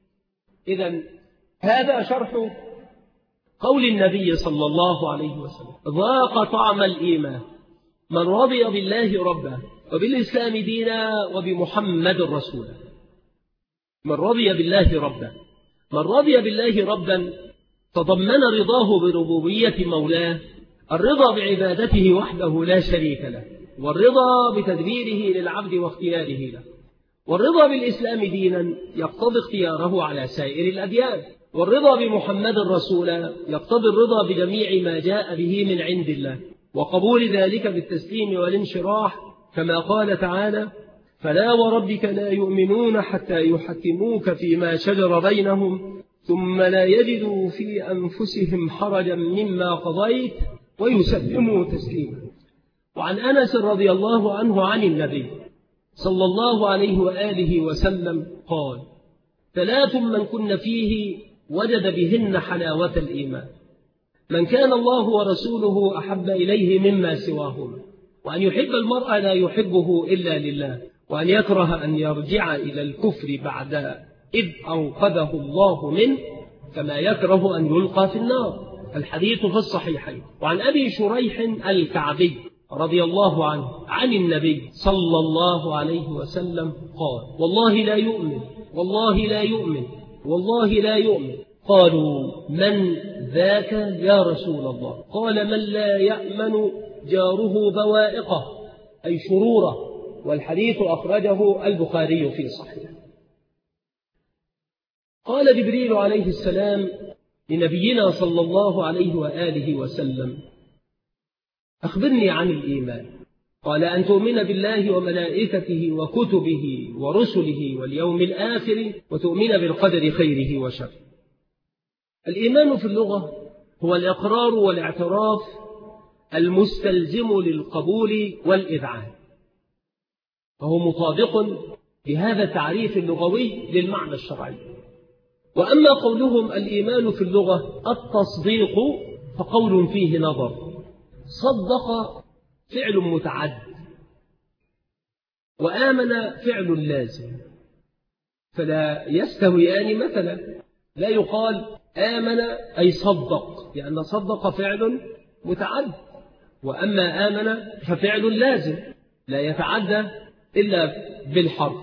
إذن هذا شرح قول النبي صلى الله عليه وسلم ذاق طعم الإيمان من رضي بالله ربا وبالإسلام دينا وبمحمد رسولا. من رضي بالله ربا. من رضي بالله ربا تضمن رضاه بربوبية مولاه، الرضا بعبادته وحده لا شريك له، والرضا بتدبيره للعبد واختياره له. والرضا بالإسلام دينا يقتضي اختياره على سائر الأديان. والرضا بمحمد رسولا يقتضي الرضا بجميع ما جاء به من عند الله، وقبول ذلك بالتسليم والانشراح، كما قال تعالى فلا وربك لا يؤمنون حتى يحكموك فيما شجر بينهم ثم لا يجدوا في أنفسهم حرجا مما قضيت ويسلموا تسليما. وعن أنس رضي الله عنه عن النبي صلى الله عليه وآله وسلم قال ثلاث من كن فيه وجد بهن حلاوة الإيمان: من كان الله ورسوله أحب إليه مما سواهما، وأن يحب المرء لا يحبه إلا لله، وأن يكره أن يرجع إلى الكفر بعد إذ أنقذه الله منه كما يكره أن يلقى في النار. الحديث في الصحيحين. وعن أبي شريح الكعبي رضي الله عنه عن النبي صلى الله عليه وسلم قال والله لا يؤمن والله لا يؤمن والله لا يؤمن. قالوا من ذاك يا رسول الله؟ قال من لا يأمن جاره بوائقه أي شروره. والحديث أخرجه البخاري في صحيح. قال جبريل عليه السلام لنبينا صلى الله عليه وآله وسلم أخبرني عن الإيمان. قال أن تؤمن بالله وملائكته وكتبه ورسله واليوم الآخر وتؤمن بالقدر خيره وشره. الإيمان في اللغة هو الإقرار والاعتراف المستلزم للقبول والإذعان، فهو مطابق بهذا التعريف اللغوي للمعنى الشرعي. وأما قولهم الإيمان في اللغة التصديق فقول فيه نظر. صدق فعل متعد، وآمن فعل لازم، فلا يستويان مثلا. لا يقال آمن أي صدق، لأن صدق فعل متعد، وأما آمن ففعل لازم لا يتعدى إلا بالحرف.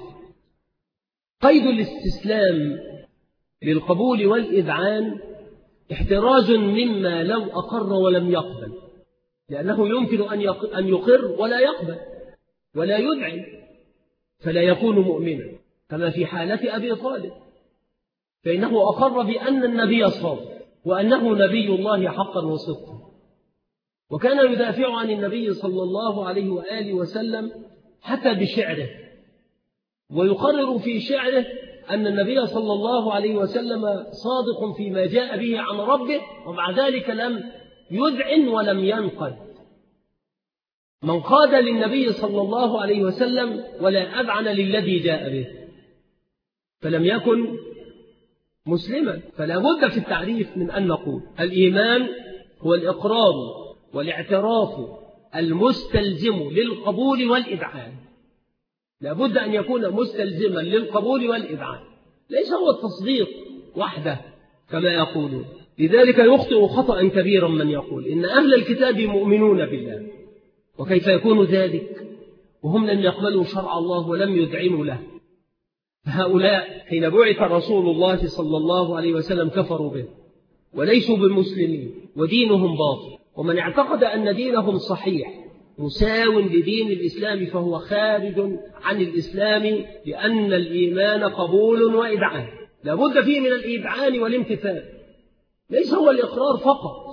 قيد الاستسلام للقبول والإذعان احتراز مما لو أقر ولم يقبل، لأنه يمكن أن يقر ولا يقبل ولا يذعن، فلا يكون مؤمنا، كما في حالة أبي طالب، فإنه أقر بأن النبي صادق وأنه نبي الله حقا وصدقا، وكان يدافع عن النبي صلى الله عليه وآله وسلم حتى بشعره، ويقرر في شعره أن النبي صلى الله عليه وسلم صادق فيما جاء به عن ربه، ومع ذلك لم يذعن ولم ينقد. من قاد للنبي صلى الله عليه وسلم ولا أذعن للذي جاء به فلم يكن مسلما. فلا بد في التعريف من أن نقول الإيمان هو الإقرار والاعتراف المستلزم للقبول والإذعان. لا بد أن يكون مستلزما للقبول والإذعان، ليس هو التصديق وحده كما يقولون. لذلك يخطئ خطأ كبيرا من يقول إن أهل الكتاب مؤمنون بالله، وكيف يكون ذلك وهم لم يقبلوا شرع الله ولم يذعنوا له؟ هؤلاء حين بعث رسول الله صلى الله عليه وسلم كفروا به وليسوا بالمسلمين، ودينهم باطل، ومن اعتقد أن دينهم صحيح مساو لدين الإسلام فهو خارج عن الإسلام، لأن الإيمان قبول وإذعان، لا بد فيه من الإذعان والامتثال، ليس هو الإقرار فقط.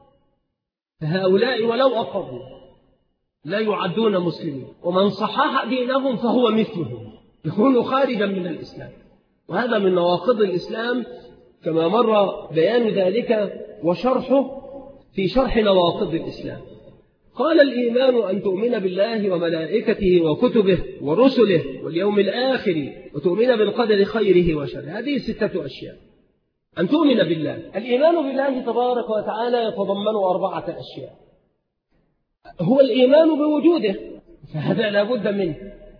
فهؤلاء ولو أقروا لا يعدون مسلمين، ومن صحح دينهم فهو مثلهم، يكون خارجا من الإسلام. وهذا من نواقض الإسلام كما مر بيان ذلك وشرحه في شرح نواقض الإسلام. قال الإيمان أن تؤمن بالله وملائكته وكتبه ورسله واليوم الآخر وتؤمن بالقدر خيره وشره. هذه 6 أشياء. أن تؤمن بالله، الإيمان بالله تبارك وتعالى يتضمن 4 أشياء. هو الإيمان بوجوده، فهذا لا بد منه.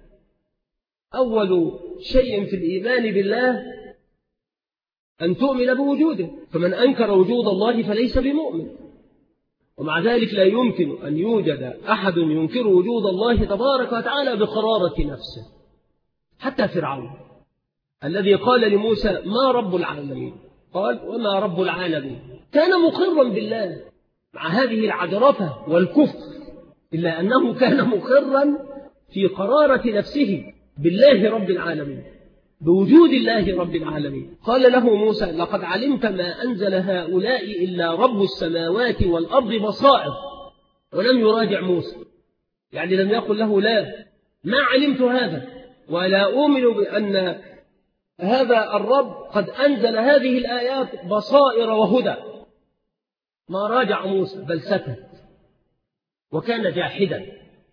أول شيء في الإيمان بالله أن تؤمن بوجوده، فمن أنكر وجود الله فليس بمؤمن. ومع ذلك لا يمكن أن يوجد أحد ينكر وجود الله تبارك وتعالى بقرارة نفسه. حتى فرعون الذي قال لموسى ما رب العالمين، قال وما رب العالمين، كان مقرا بالله مع هذه العجرفة والكفر، إلا أنه كان مقرا في قرارة نفسه بالله رب العالمين، بوجود الله رب العالمين. قال له موسى لقد علمت ما أنزل هؤلاء إلا رب السماوات والأرض بصائر، ولم يراجع موسى، يعني لم يقل له لا ما علمت هذا ولا أؤمن بأن هذا الرب قد أنزل هذه الآيات بصائر وهدى. ما راجع موسى بل سكت، وكان جاحدا.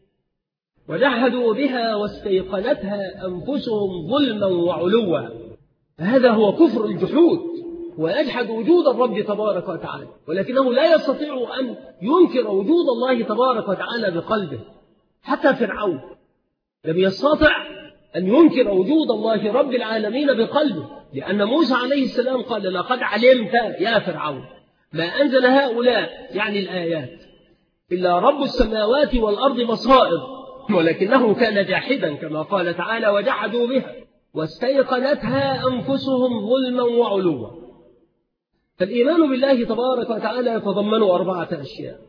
وجحدوا بها واستيقنتها أنفسهم ظلما وعلوا. هذا هو كفر الجحود، ويجحد وجود الرب تبارك وتعالى، ولكنه لا يستطيع أن ينكر وجود الله تبارك وتعالى بقلبه. حتى فرعون لم يستطع أن ينكر وجود الله رب العالمين بقلبه، لأن موسى عليه السلام قال لقد علمت يا فرعون ما أنزل هؤلاء يعني الآيات إلا رب السماوات والأرض بصائر، ولكنه كان جاحدا كما قال تعالى وجحدوا بها واستيقنتها أنفسهم ظلما وعلوا. فالإيمان بالله تبارك وتعالى يتضمن 4 أشياء.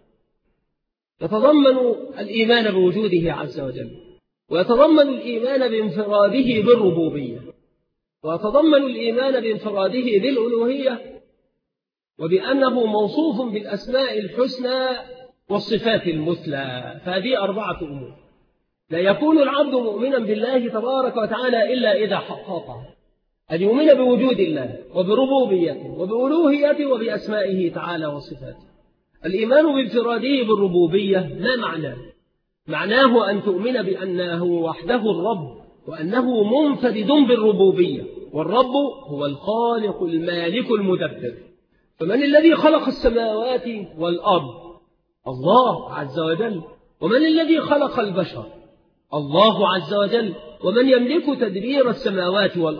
يتضمن الإيمان بوجوده عز وجل، ويتضمن الإيمان بانفراده بالربوبية، ويتضمن الإيمان بانفراده بالألوهية، وبأنه موصوف بالأسماء الحسنى والصفات المثلى. فهذه 4 أمور. لا يكون العبد مؤمنا بالله تبارك وتعالى إلا إذا حققها، أن يؤمن بوجود الله وبربوبيته وبألوهيته وبأسمائه تعالى وصفاته. الإيمان بانفراده بالربوبية ما معناه؟ معناه أن تؤمن بأنه وحده الرب، وأنه منفرد بالربوبية، والرب هو الخالق المالك المدبر. فمن الذي خلق السماوات والأرض؟ الله عز وجل. ومن الذي خلق البشر؟ الله عز وجل. ومن يملك تدبير السماوات والأرض؟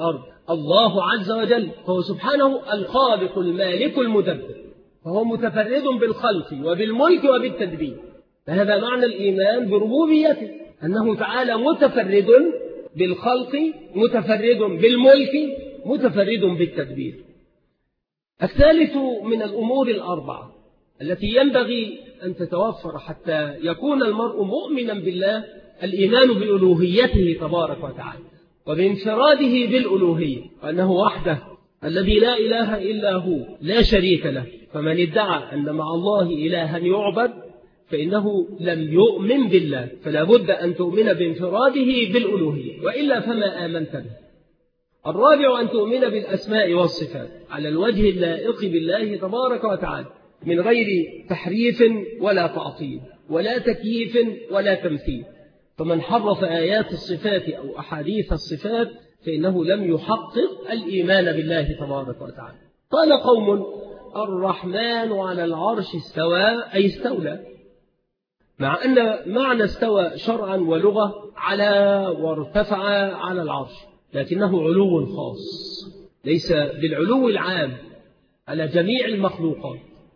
الله عز وجل، فهو سبحانه الخالق المالك المدبر، فهو متفرد بالخلق وبالملك وبالتدبير. فهذا معنى الإيمان بربوبيته، أنه تعالى متفرد بالخلق، متفرد بالملك، متفرد بالتدبير. الثالث من الأمور الأربعة التي ينبغي أن تتوفر حتى يكون المرء مؤمنا بالله الإيمان بألوهيته تبارك وتعالى وبانفراده بالألوهية، وأنه وحده الذي لا إله إلا هو لا شريك له. فمن ادعى أن مع الله إلها يعبد فإنه لم يؤمن بالله، فلا بد أن تؤمن بانفراده بالألوهية، وإلا فما آمنت به. الرابع أن تؤمن بالأسماء والصفات على الوجه اللائق بالله تبارك وتعالى من غير تحريف ولا تعطيل ولا تكييف ولا تمثيل. فمن حرف آيات الصفات أو أحاديث الصفات فإنه لم يحقق الإيمان بالله تبارك وتعالى. قال قوم الرحمن على العرش استوى، أي استولى، مع أن معنى استوى شرعا ولغة على وارتفع على العرش، لكنه علو خاص، ليس بالعلو العام على جميع المخلوقات،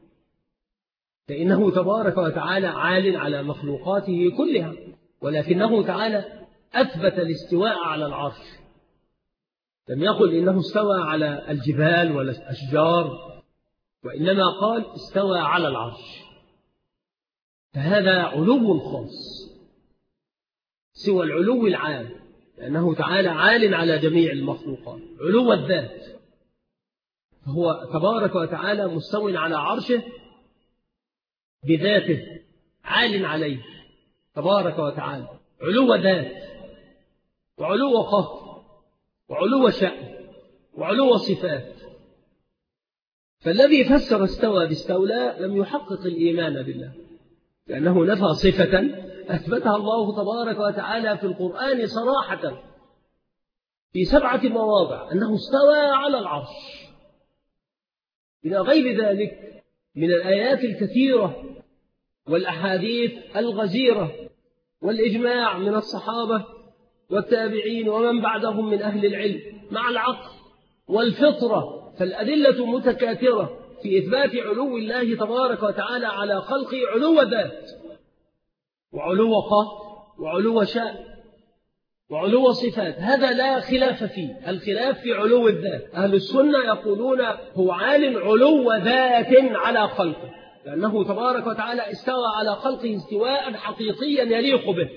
فإنه تبارك وتعالى عال على مخلوقاته كلها، ولكنه تعالى أثبت الاستواء على العرش، لم يقل إنه استوى على الجبال ولا الأشجار، وإنما قال استوى على العرش، فهذا علو خاص سوى العلو العام، لأنه تعالى عال على جميع المخلوقات. علو الذات، فهو تبارك وتعالى مستو على عرشه بذاته، عال عليه تبارك وتعالى، علو ذات وعلو قهر وعلو شأن وعلو صفات. فالذي فسر استوى باستولى لم يحقق الإيمان بالله، لأنه نفى صفة أثبتها الله تبارك وتعالى في القرآن صراحة في 7 مواضع أنه استوى على العرش، إلى غير ذلك من الآيات الكثيرة والأحاديث الغزيرة والإجماع من الصحابة والتابعين ومن بعدهم من أهل العلم مع العقل والفطرة، فالأدلة متكاثرة في إثبات علو الله تبارك وتعالى على خلقه، علو ذات وعلو قهر وعلو شأن وعلو صفات، هذا لا خلاف فيه. الخلاف في علو الذات، أهل السنة يقولون هو عال علو ذات على خلقه، لأنه تبارك وتعالى استوى على خلقه استواء حقيقيا يليق به.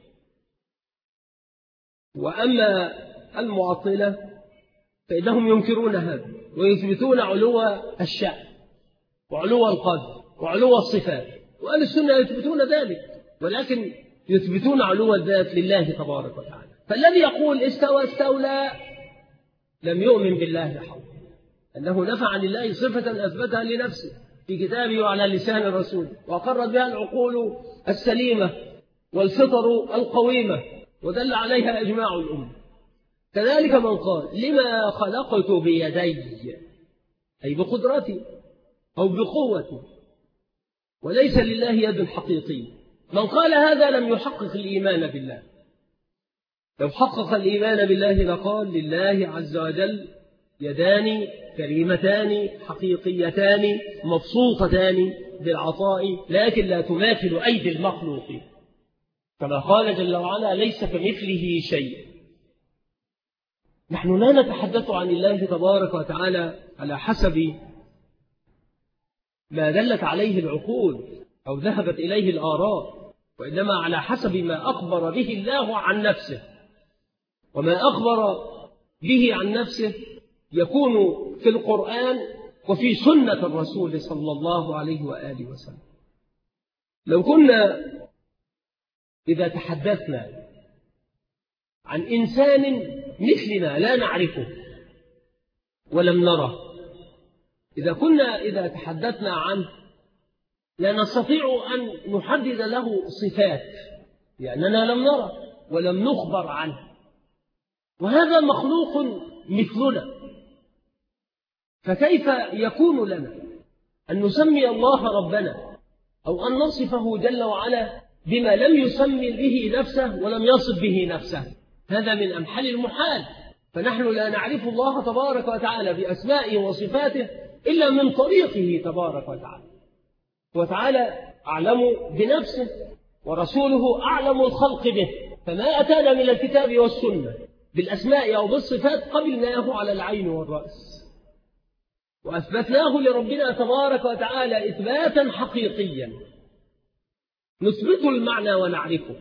وأما المعطلة فإنهم ينكرون هذا ويثبتون علو الشأن وعلو القدر وعلو الصفات، وأهل السنة يثبتون ذلك، ولكن يثبتون علو الذات لله تبارك وتعالى. فالذي يقول استوى استولى لم يؤمن بالله حقا، أنه نفى عن الله صفة أثبتها لنفسه في كتابه وعلى لسان الرسول، وأقرت بها العقول السليمة والفطر القويمة، ودل عليها إجماع الأمة. كذلك من قال لما خلقت بيدي، أي بقدرتي أو بقوتي، وليس لله يد حقيقية، من قال هذا لم يحقق الإيمان بالله. لو حقق الإيمان بالله لقال لله عز وجل يدان كريمتان حقيقيتان مبسوطتان بالعطاء، لكن لا تماثل أيدي المخلوقين، كما قال جل وعلا ليس كمثله شيء. نحن لا نتحدث عن الله تبارك وتعالى على حسب ما دلت عليه العقول أو ذهبت إليه الآراء، وإنما على حسب ما أخبر به الله عن نفسه، وما أخبر به عن نفسه يكون في القرآن وفي سنة الرسول صلى الله عليه وآله وسلم. لو كنا إذا تحدثنا عن إنسان مثلنا لا نعرفه ولم نره، إذا تحدثنا عنه لا نستطيع أن نحدد له صفات، لأننا لم نره ولم نخبر عنه، وهذا مخلوق مثلنا، فكيف يكون لنا أن نسمي الله ربنا أو أن نصفه جل وعلا بما لم يسمي به نفسه ولم يصف به نفسه؟ هذا من أمحل المحال، فنحن لا نعرف الله تبارك وتعالى بأسمائه وصفاته إلا من طريقه تبارك وتعالى. وتعالى أعلم بنفسه ورسوله أعلم الخلق به، فما أتانا من الكتاب والسنة بالأسماء أو بالصفات قبلناه على العين والرأس، وأثبتناه لربنا تبارك وتعالى إثباتا حقيقيا نثبت المعنى ونعرفه،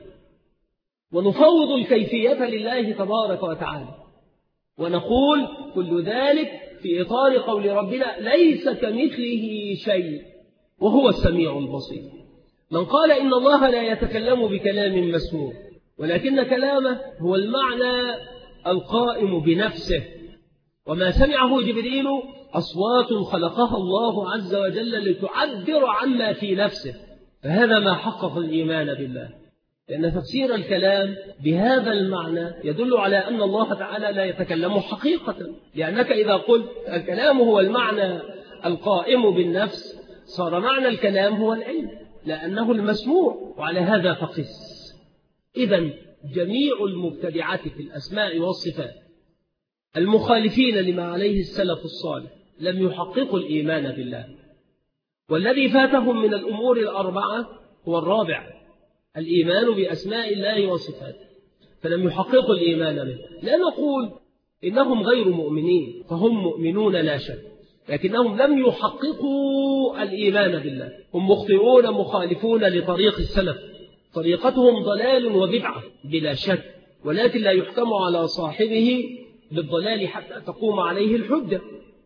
ونفوض الكيفية لله تبارك وتعالى، ونقول كل ذلك في إطار قول ربنا ليس كمثله شيء وهو السميع البصير. من قال إن الله لا يتكلم بكلام مسموع، ولكن كلامه هو المعنى القائم بنفسه، وما سمعه جبريل أصوات خلقها الله عز وجل لتعبر عما في نفسه، فهذا ما حقق الإيمان بالله، لأن تفسير الكلام بهذا المعنى يدل على أن الله تعالى لا يتكلم حقيقة، لأنك إذا قلت الكلام هو المعنى القائم بالنفس صار معنى الكلام هو العلم، لأنه المسموع، وعلى هذا فقس. إذن جميع المبتدعات في الأسماء والصفات المخالفين لما عليه السلف الصالح لم يحققوا الإيمان بالله، والذي فاتهم من الأمور الأربعة هو الرابع، الإيمان بأسماء الله وصفاته، فلم يحققوا الإيمان به. لا نقول إنهم غير مؤمنين، فهم مؤمنون لا شك، لكنهم لم يحققوا الإيمان بالله، هم مخطئون مخالفون لطريق السلف، طريقتهم ضلال وبدعة بلا شك، ولكن لا يحكم على صاحبه بالضلال حتى تقوم عليه الحجة.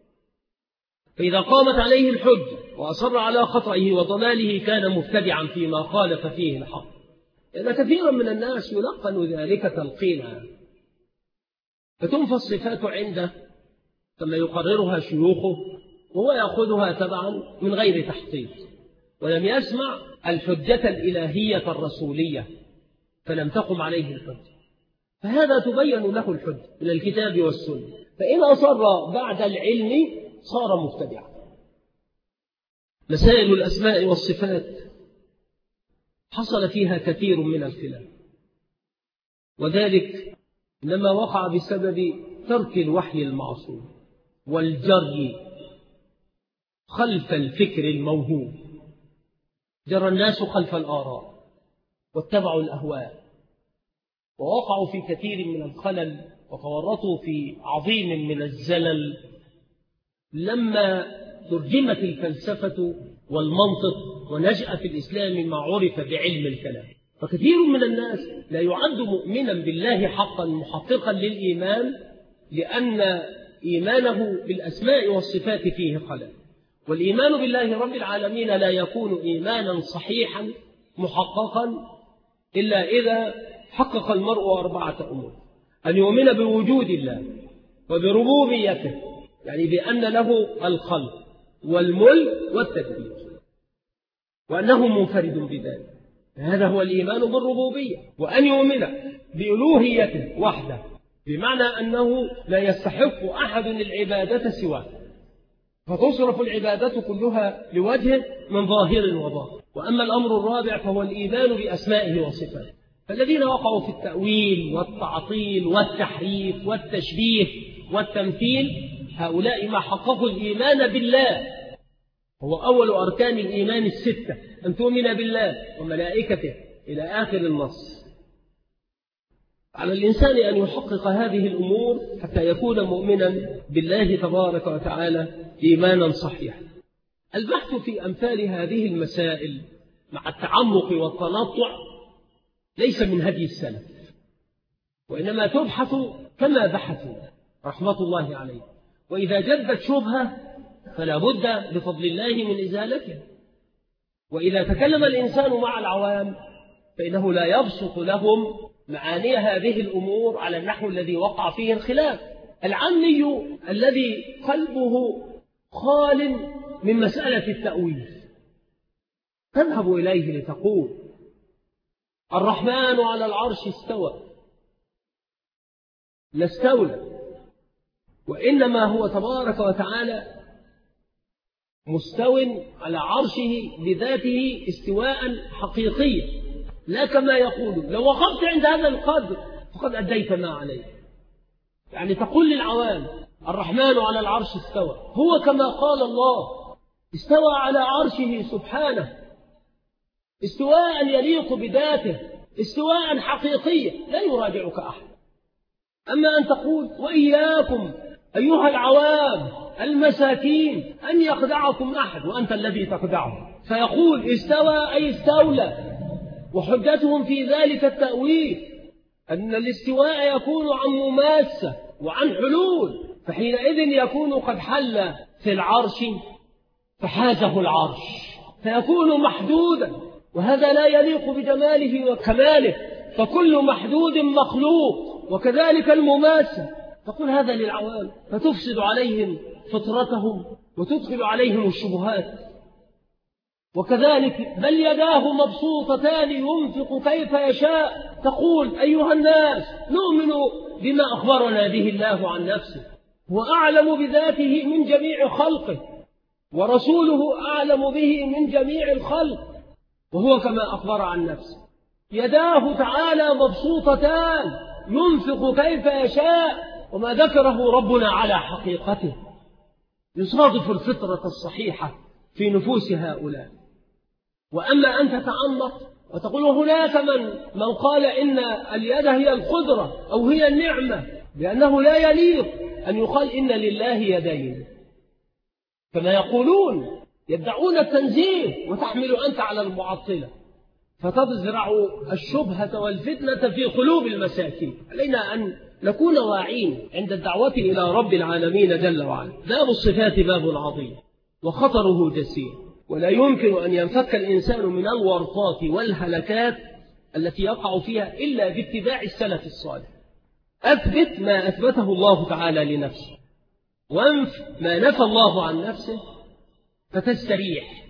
فإذا قامت عليه الحجة وأصر على خطئه وضلاله كان مبتدعا فيما خالف فيه الحق، لأن كثيرا من الناس يلقن ذلك تلقينا، فتنفى الصفات عنده كما يقررها شيوخه، وهو يأخذها تبعا من غير تحقيق، ولم يسمع الحجة الإلهية الرسولية فلم تقم عليه الحجة، فهذا تبين له الحجة من الكتاب والسنة، فإن أصر بعد العلم صار مبتدعا. مسائل الأسماء والصفات حصل فيها كثير من الخلاف، وذلك لما وقع بسبب ترك الوحي المعصوم والجري خلف الفكر الموهوم. جرى الناس خلف الآراء واتبعوا الأهواء، ووقعوا في كثير من الخلل وتورطوا في عظيم من الزلل لما ترجمت الفلسفة والمنطق ونشأ في الإسلام ما عرف بعلم الكلام. فكثير من الناس لا يعد مؤمنا بالله حقا محققا للإيمان، لأن إيمانه بالأسماء والصفات فيه خلل. والإيمان بالله رب العالمين لا يكون إيمانا صحيحا محققا إلا إذا حقق المرء أربعة أمور: أن يؤمن بوجود الله وبربوبيته، يعني بأن له الخلق والملك والتدبير، وأنه منفرد بذلك، هذا هو الإيمان بالربوبية. وأن يؤمن بألوهيته وحده، بمعنى أنه لا يستحق أحد العبادة سواه، فتصرف العبادة كلها لوجهه من ظاهر وباطن. وأما الأمر الرابع فهو الإيمان بأسمائه وصفاته. فالذين وقعوا في التأويل والتعطيل والتحريف والتشبيه والتمثيل هؤلاء ما حققوا الإيمان بالله، هو أول أركان الإيمان الستة، أن تؤمن بالله وملائكته إلى آخر النص. على الإنسان أن يحقق هذه الأمور حتى يكون مؤمنا بالله تبارك وتعالى إيمانا صحيحا. البحث في أمثال هذه المسائل مع التعمق والتنطع ليس من هدي السلف، وإنما تبحث كما بحثوا رحمة الله عليه، وإذا جدت شبهة فلا بد بفضل الله من إزالتها. وإذا تكلم الإنسان مع العوام فإنه لا يبسط لهم معاني هذه الأمور على النحو الذي وقع فيه الخلاف. العامي الذي قلبه خال من مسألة التأويل تذهب إليه لتقول الرحمن على العرش استوى، لا استولى، وإنما هو تبارك وتعالى مستو على عرشه بذاته استواء حقيقيا، لا كما يقول لو وقفت عند هذا القدر فقد أديت ما عليه. يعني تقول للعوام الرحمن على العرش استوى، هو كما قال الله استوى على عرشه سبحانه استواء يليق بذاته، استواء حقيقيا لا يراجعك أحد. أما أن تقول وإياكم أيها العوام المساكين أن يخدعكم أحد وأنت الذي تخدعه، فيقول استوى أي استولى، وحجتهم في ذلك التأويل أن الاستواء يكون عن مماسة وعن حلول، فحينئذ يكون قد حل في العرش فحازه العرش فيكون محدودا، وهذا لا يليق بجماله وكماله، فكل محدود مخلوق، وكذلك المماسة. تقول هذا للعوام فتفسد عليهم فطرتهم وتدخل عليهم الشبهات. وكذلك بل يداه مبسوطتان ينفق كيف يشاء، تقول أيها الناس نؤمن بما أخبرنا به الله عن نفسه، هو أعلم بذاته من جميع خلقه، ورسوله أعلم به من جميع الخلق، وهو كما أخبر عن نفسه. يداه تعالى مبسوطتان ينفق كيف يشاء، وما ذكره ربنا على حقيقته يصادف الفطرة الصحيحة في نفوس هؤلاء. وأما أن تتعمق وتقول هناك من قال إن اليد هي القدرة أو هي النعمة، لأنه لا يليق أن يقال إن لله يدين كما يقولون، يدعون التنزيه وتحمل أنت على المعطلة، فتزرع الشبهة والفتنة في قلوب المساكين. علينا أن نكون واعين عند الدعوة إلى رب العالمين جل وعلا. باب الصفات باب عظيم وخطره جسيم، ولا يمكن أن ينفك الإنسان من الورطات والهلكات التي يقع فيها إلا باتباع السلف الصالح. أثبت ما أثبته الله تعالى لنفسه، وانف ما نفى الله عن نفسه فتستريح.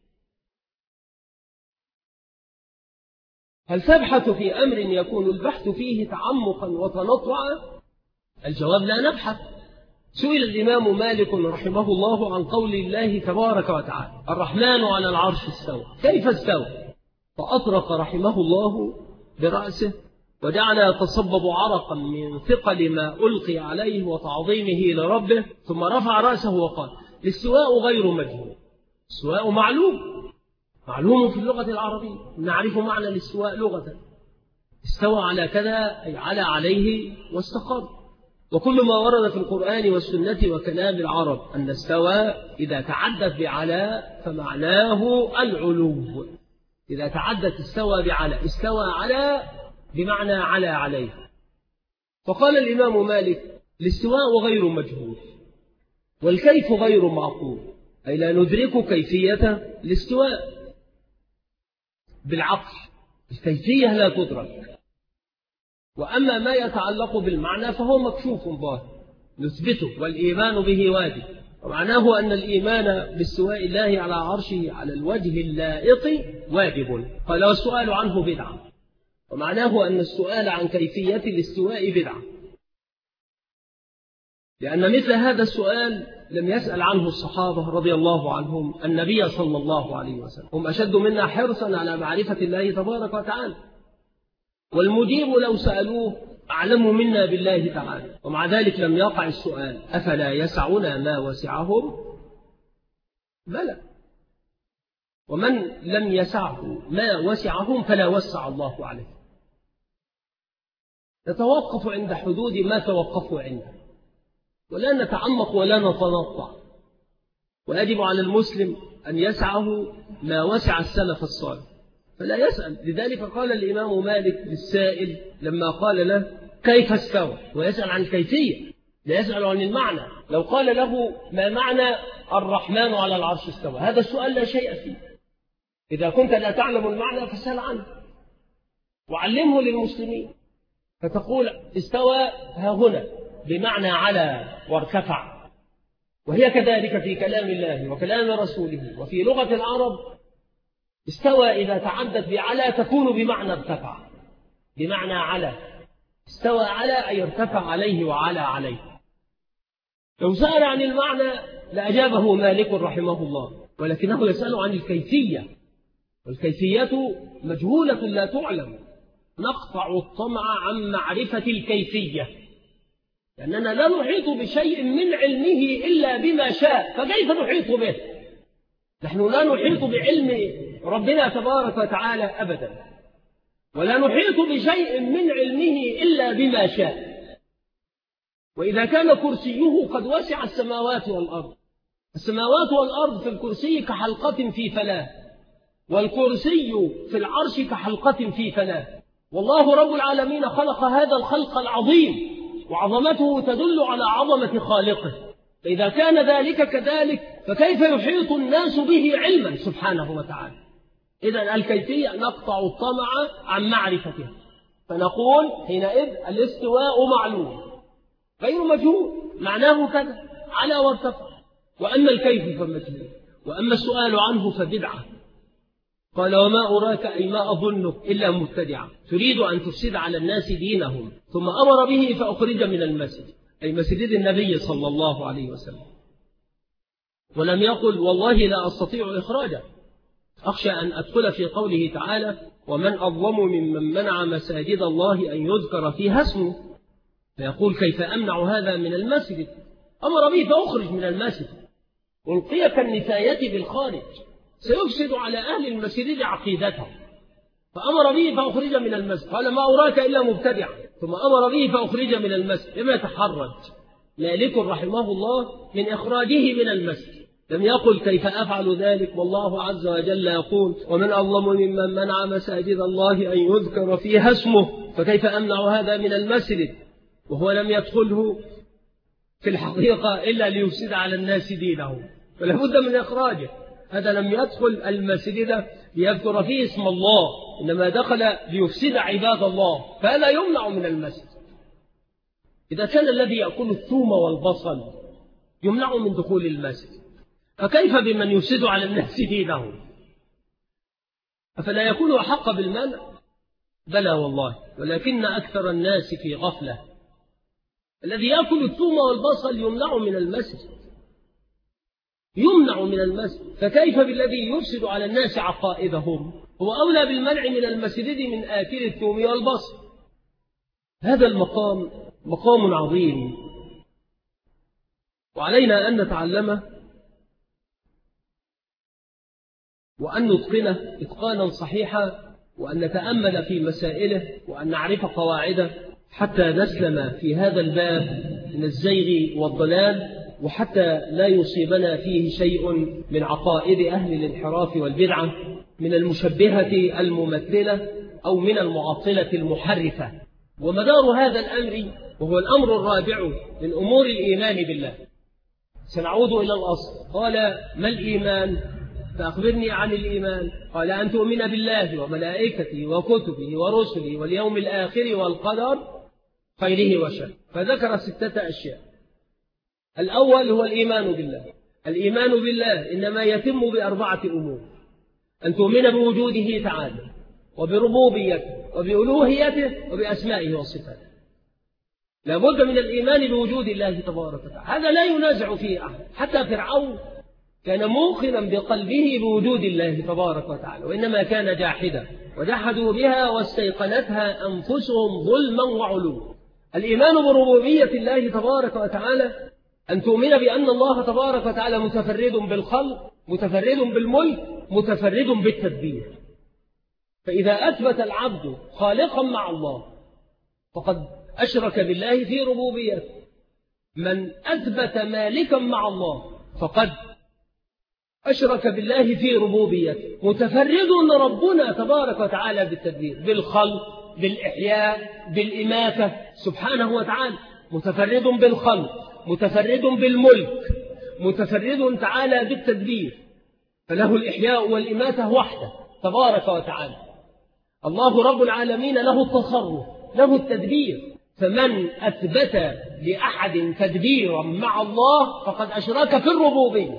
هل تبحث في أمر يكون البحث فيه تعمقا وتنطعا؟ الجواب لا نبحث. سئل الإمام مالك رحمه الله عن قول الله تبارك وتعالى الرحمن على العرش استوى، كيف استوى؟ فأطرق رحمه الله برأسه وجعل يتصبب عرقا من ثقل ما ألقي عليه وتعظيمه لربه، ثم رفع رأسه وقال الاستواء غير مجهول. السواء معلوم في اللغة العربية، نعرف معنى الاستواء لغة، استوى على كذا أي عليه واستقر. وكل ما ورد في القرآن والسنة وكلام العرب أن استوى إذا تعدت بعلى فمعناه العلو. إذا تعدت استوى بعلى، استوى على بمعنى عليه. فقال الإمام مالك الاستواء غير مجهول، والكيف غير معقول، أي لا ندرك كيفية الاستواء بالعقل، الكيفية لا تدرك. وأما ما يتعلق بالمعنى فهو مكشوف ظاهر نثبته، والإيمان به واجب. ومعناه أن الإيمان باستواء الله على عرشه على الوجه اللائق واجب. قال والسؤال عنه بدعة، ومعناه أن السؤال عن كيفية الاستواء بدعة، لأن مثل هذا السؤال لم يسأل عنه الصحابة رضي الله عنهم النبي صلى الله عليه وسلم، هم أشد منا حرصا على معرفة الله تبارك وتعالى، والمجيب لو سألوه أعلم منا بالله تعالى، ومع ذلك لم يقع السؤال أفلا يسعنا ما وسعهم؟ بلى، ومن لم يسعه ما وسعهم فلا وسع الله عليه. نتوقف عند حدود ما توقفوا عنده، ولا نتعمق ولا نتنطع. ويجب على المسلم أن يسعه ما وسع السلف الصالح فلا يسأل. لذلك قال الإمام مالك للسائل لما قال له كيف استوى، ويسأل عن الكيفية لا يسأل عن المعنى. لو قال له ما معنى الرحمن على العرش استوى، هذا السؤال لا شيء فيه. إذا كنت لا تعلم المعنى فاسأل عنه وعلمه للمسلمين، فتقول استوى ها هنا بمعنى على وارتفع، وهي كذلك في كلام الله وكلام رسوله. وفي لغة العرب استوى إذا تعدت بعلى تكون بمعنى ارتفع، بمعنى على. استوى على أي ارتفع عليه وعلى عليه. لو سأل عن المعنى لأجابه مالك رحمه الله، ولكنه يسأل عن الكيفية، والكيفية مجهولة لا تعلم. نقطع الطمع عن معرفة الكيفية، لأننا لا نحيط بشيء من علمه إلا بما شاء، فكيف نحيط به؟ نحن لا نحيط بعلم ربنا تبارك وتعالى أبدا، ولا نحيط بشيء من علمه إلا بما شاء. وإذا كان كرسيه قد وسع السماوات والأرض، السماوات والأرض في الكرسي كحلقة في فلاة، والكرسي في العرش كحلقة في فلاة، والله رب العالمين خلق هذا الخلق العظيم، وعظمته تدل على عظمة خالقه. فإذا كان ذلك كذلك فكيف يحيط الناس به علما سبحانه وتعالى؟ إذن الكيفية نقطع الطمع عن معرفته، فنقول حينئذ الاستواء معلوم غير مجهول، معناه كذا على وارتفع، وأما الكيف فمجهول، وأما السؤال عنه فبدعة. قال وما أراك أي ما أظنك إلا مبتدعا تريد أن تفسد على الناس دينهم، ثم أمر به فأخرج من المسجد، أي مسجد النبي صلى الله عليه وسلم، ولم يقل والله لا أستطيع إخراجه، أخشى أن أدخل في قوله تعالى ومن أظلم ممن منع مساجد الله أن يذكر فيها اسمه، فيقول كيف أمنع هذا من المسجد؟ أمر به فأخرج من المسجد، ألقي كالنفاية بالخارج، سيفسد على أهل المسجد عقيدتهم، فأمر به فأخرج من المسجد. قال ما أراك إلا مبتدعا، ثم أمر به فأخرج من المسجد. لما يتحرج مالك رحمه الله من إخراجه من المسجد؟ لم يقل كيف أفعل ذلك، والله عز وجل يقول ومن أظلم ممن منع مساجد الله أن يذكر فيها اسمه، فكيف أمنع هذا من المسجد؟ وهو لم يدخله في الحقيقة إلا ليفسد على الناس دينهم، فلا بد من إخراجه. هذا لم يدخل المسجد ليذكر فيه اسم الله، إنما دخل ليفسد عباد الله، فهذا يمنع من المسجد. إذا كان الذي يأكل الثوم والبصل يمنع من دخول المسجد، فكيف بمن يفسد على الناس دينهم؟ أفلا يكون أحق بالمنع؟ بلى والله، ولكن أكثر الناس في غفلة. الذي يأكل الثوم والبصل يمنع من المسجد، يمنع من المسجد، فكيف بالذي يفسد على الناس عقائدهم؟ هو أولى بالمنع من المسجد من آكل الثوم والبصل. هذا المقام مقام عظيم، وعلينا أن نتعلمه وأن نتقنه إتقانا صحيحا، وأن نتأمل في مسائله، وأن نعرف قواعده، حتى نسلم في هذا الباب من الزيغ والضلال، وحتى لا يصيبنا فيه شيء من عقائد أهل الانحراف والبدعة، من المشبهة الممثلة أو من المعطلة المحرفة. ومدار هذا الأمر وهو الأمر الرابع من أمور الإيمان بالله. سنعود إلى الأصل. قال ما الإيمان؟ فأخبرني عن الإيمان. قال أن تؤمن بالله وملائكته وكتبه ورسله واليوم الآخر والقدر خيره وشره، فذكر 6 أشياء. الأول هو الإيمان بالله. الإيمان بالله إنما يتم ب4 أمور: أن تؤمن بوجوده تعالى، وبربوبيته، وبألوهيته، وبأسمائه وصفاته. لا بد من الإيمان بوجود الله تبارك وتعالى، هذا لا ينازع فيه أحد. حتى فرعون كان موقنا بقلبه بوجود الله تبارك وتعالى، وإنما كان جاحدا، وجحدوا بها واستيقنتها أنفسهم ظلما وعلوا. الإيمان بربوبية الله تبارك وتعالى أن تؤمن بأن الله تبارك وتعالى متفرد بالخلق، متفرد بالملك، متفرد بالتدبير. فإذا أثبت العبد خالقا مع الله فقد أشرك بالله في ربوبيته. من أثبت مالكا مع الله فقد أشرك بالله في ربوبيته. متفرد ربنا تبارك وتعالى بالتدبير، بالخلق، بالإحياء، بالإماتة سبحانه وتعالى. متفرد بالخلق، متفرد بالملك، متفرد تعالى بالتدبير، فله الإحياء والإماتة وحده تبارك وتعالى. الله رب العالمين له التصرف، له التدبير. فمن أثبت لأحد تدبيرا مع الله فقد أشرك في الربوبية.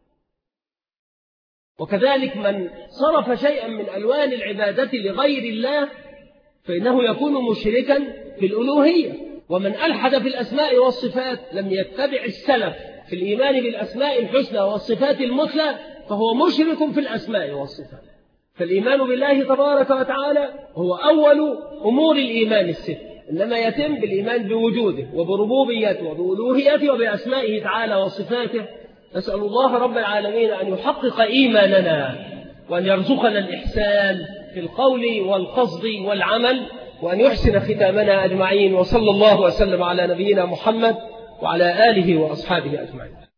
وكذلك من صرف شيئا من ألوان العبادة لغير الله فإنه يكون مشركا في الألوهية. ومن ألحد في الأسماء والصفات لم يتبع السلف في الإيمان بالأسماء الحسنى والصفات المثلى فهو مشرك في الأسماء والصفات. فالإيمان بالله تبارك وتعالى هو أول أمور الإيمان 6. إنما يتم بالإيمان بوجوده وبربوبيته وبألوهيته وبأسمائه تعالى وصفاته. نسأل الله رب العالمين أن يحقق إيماننا وأن يرزقنا الإحسان في القول والقصد والعمل، وأن يحسن ختامنا أجمعين. وصلى الله وسلم على نبينا محمد وعلى آله وأصحابه أجمعين.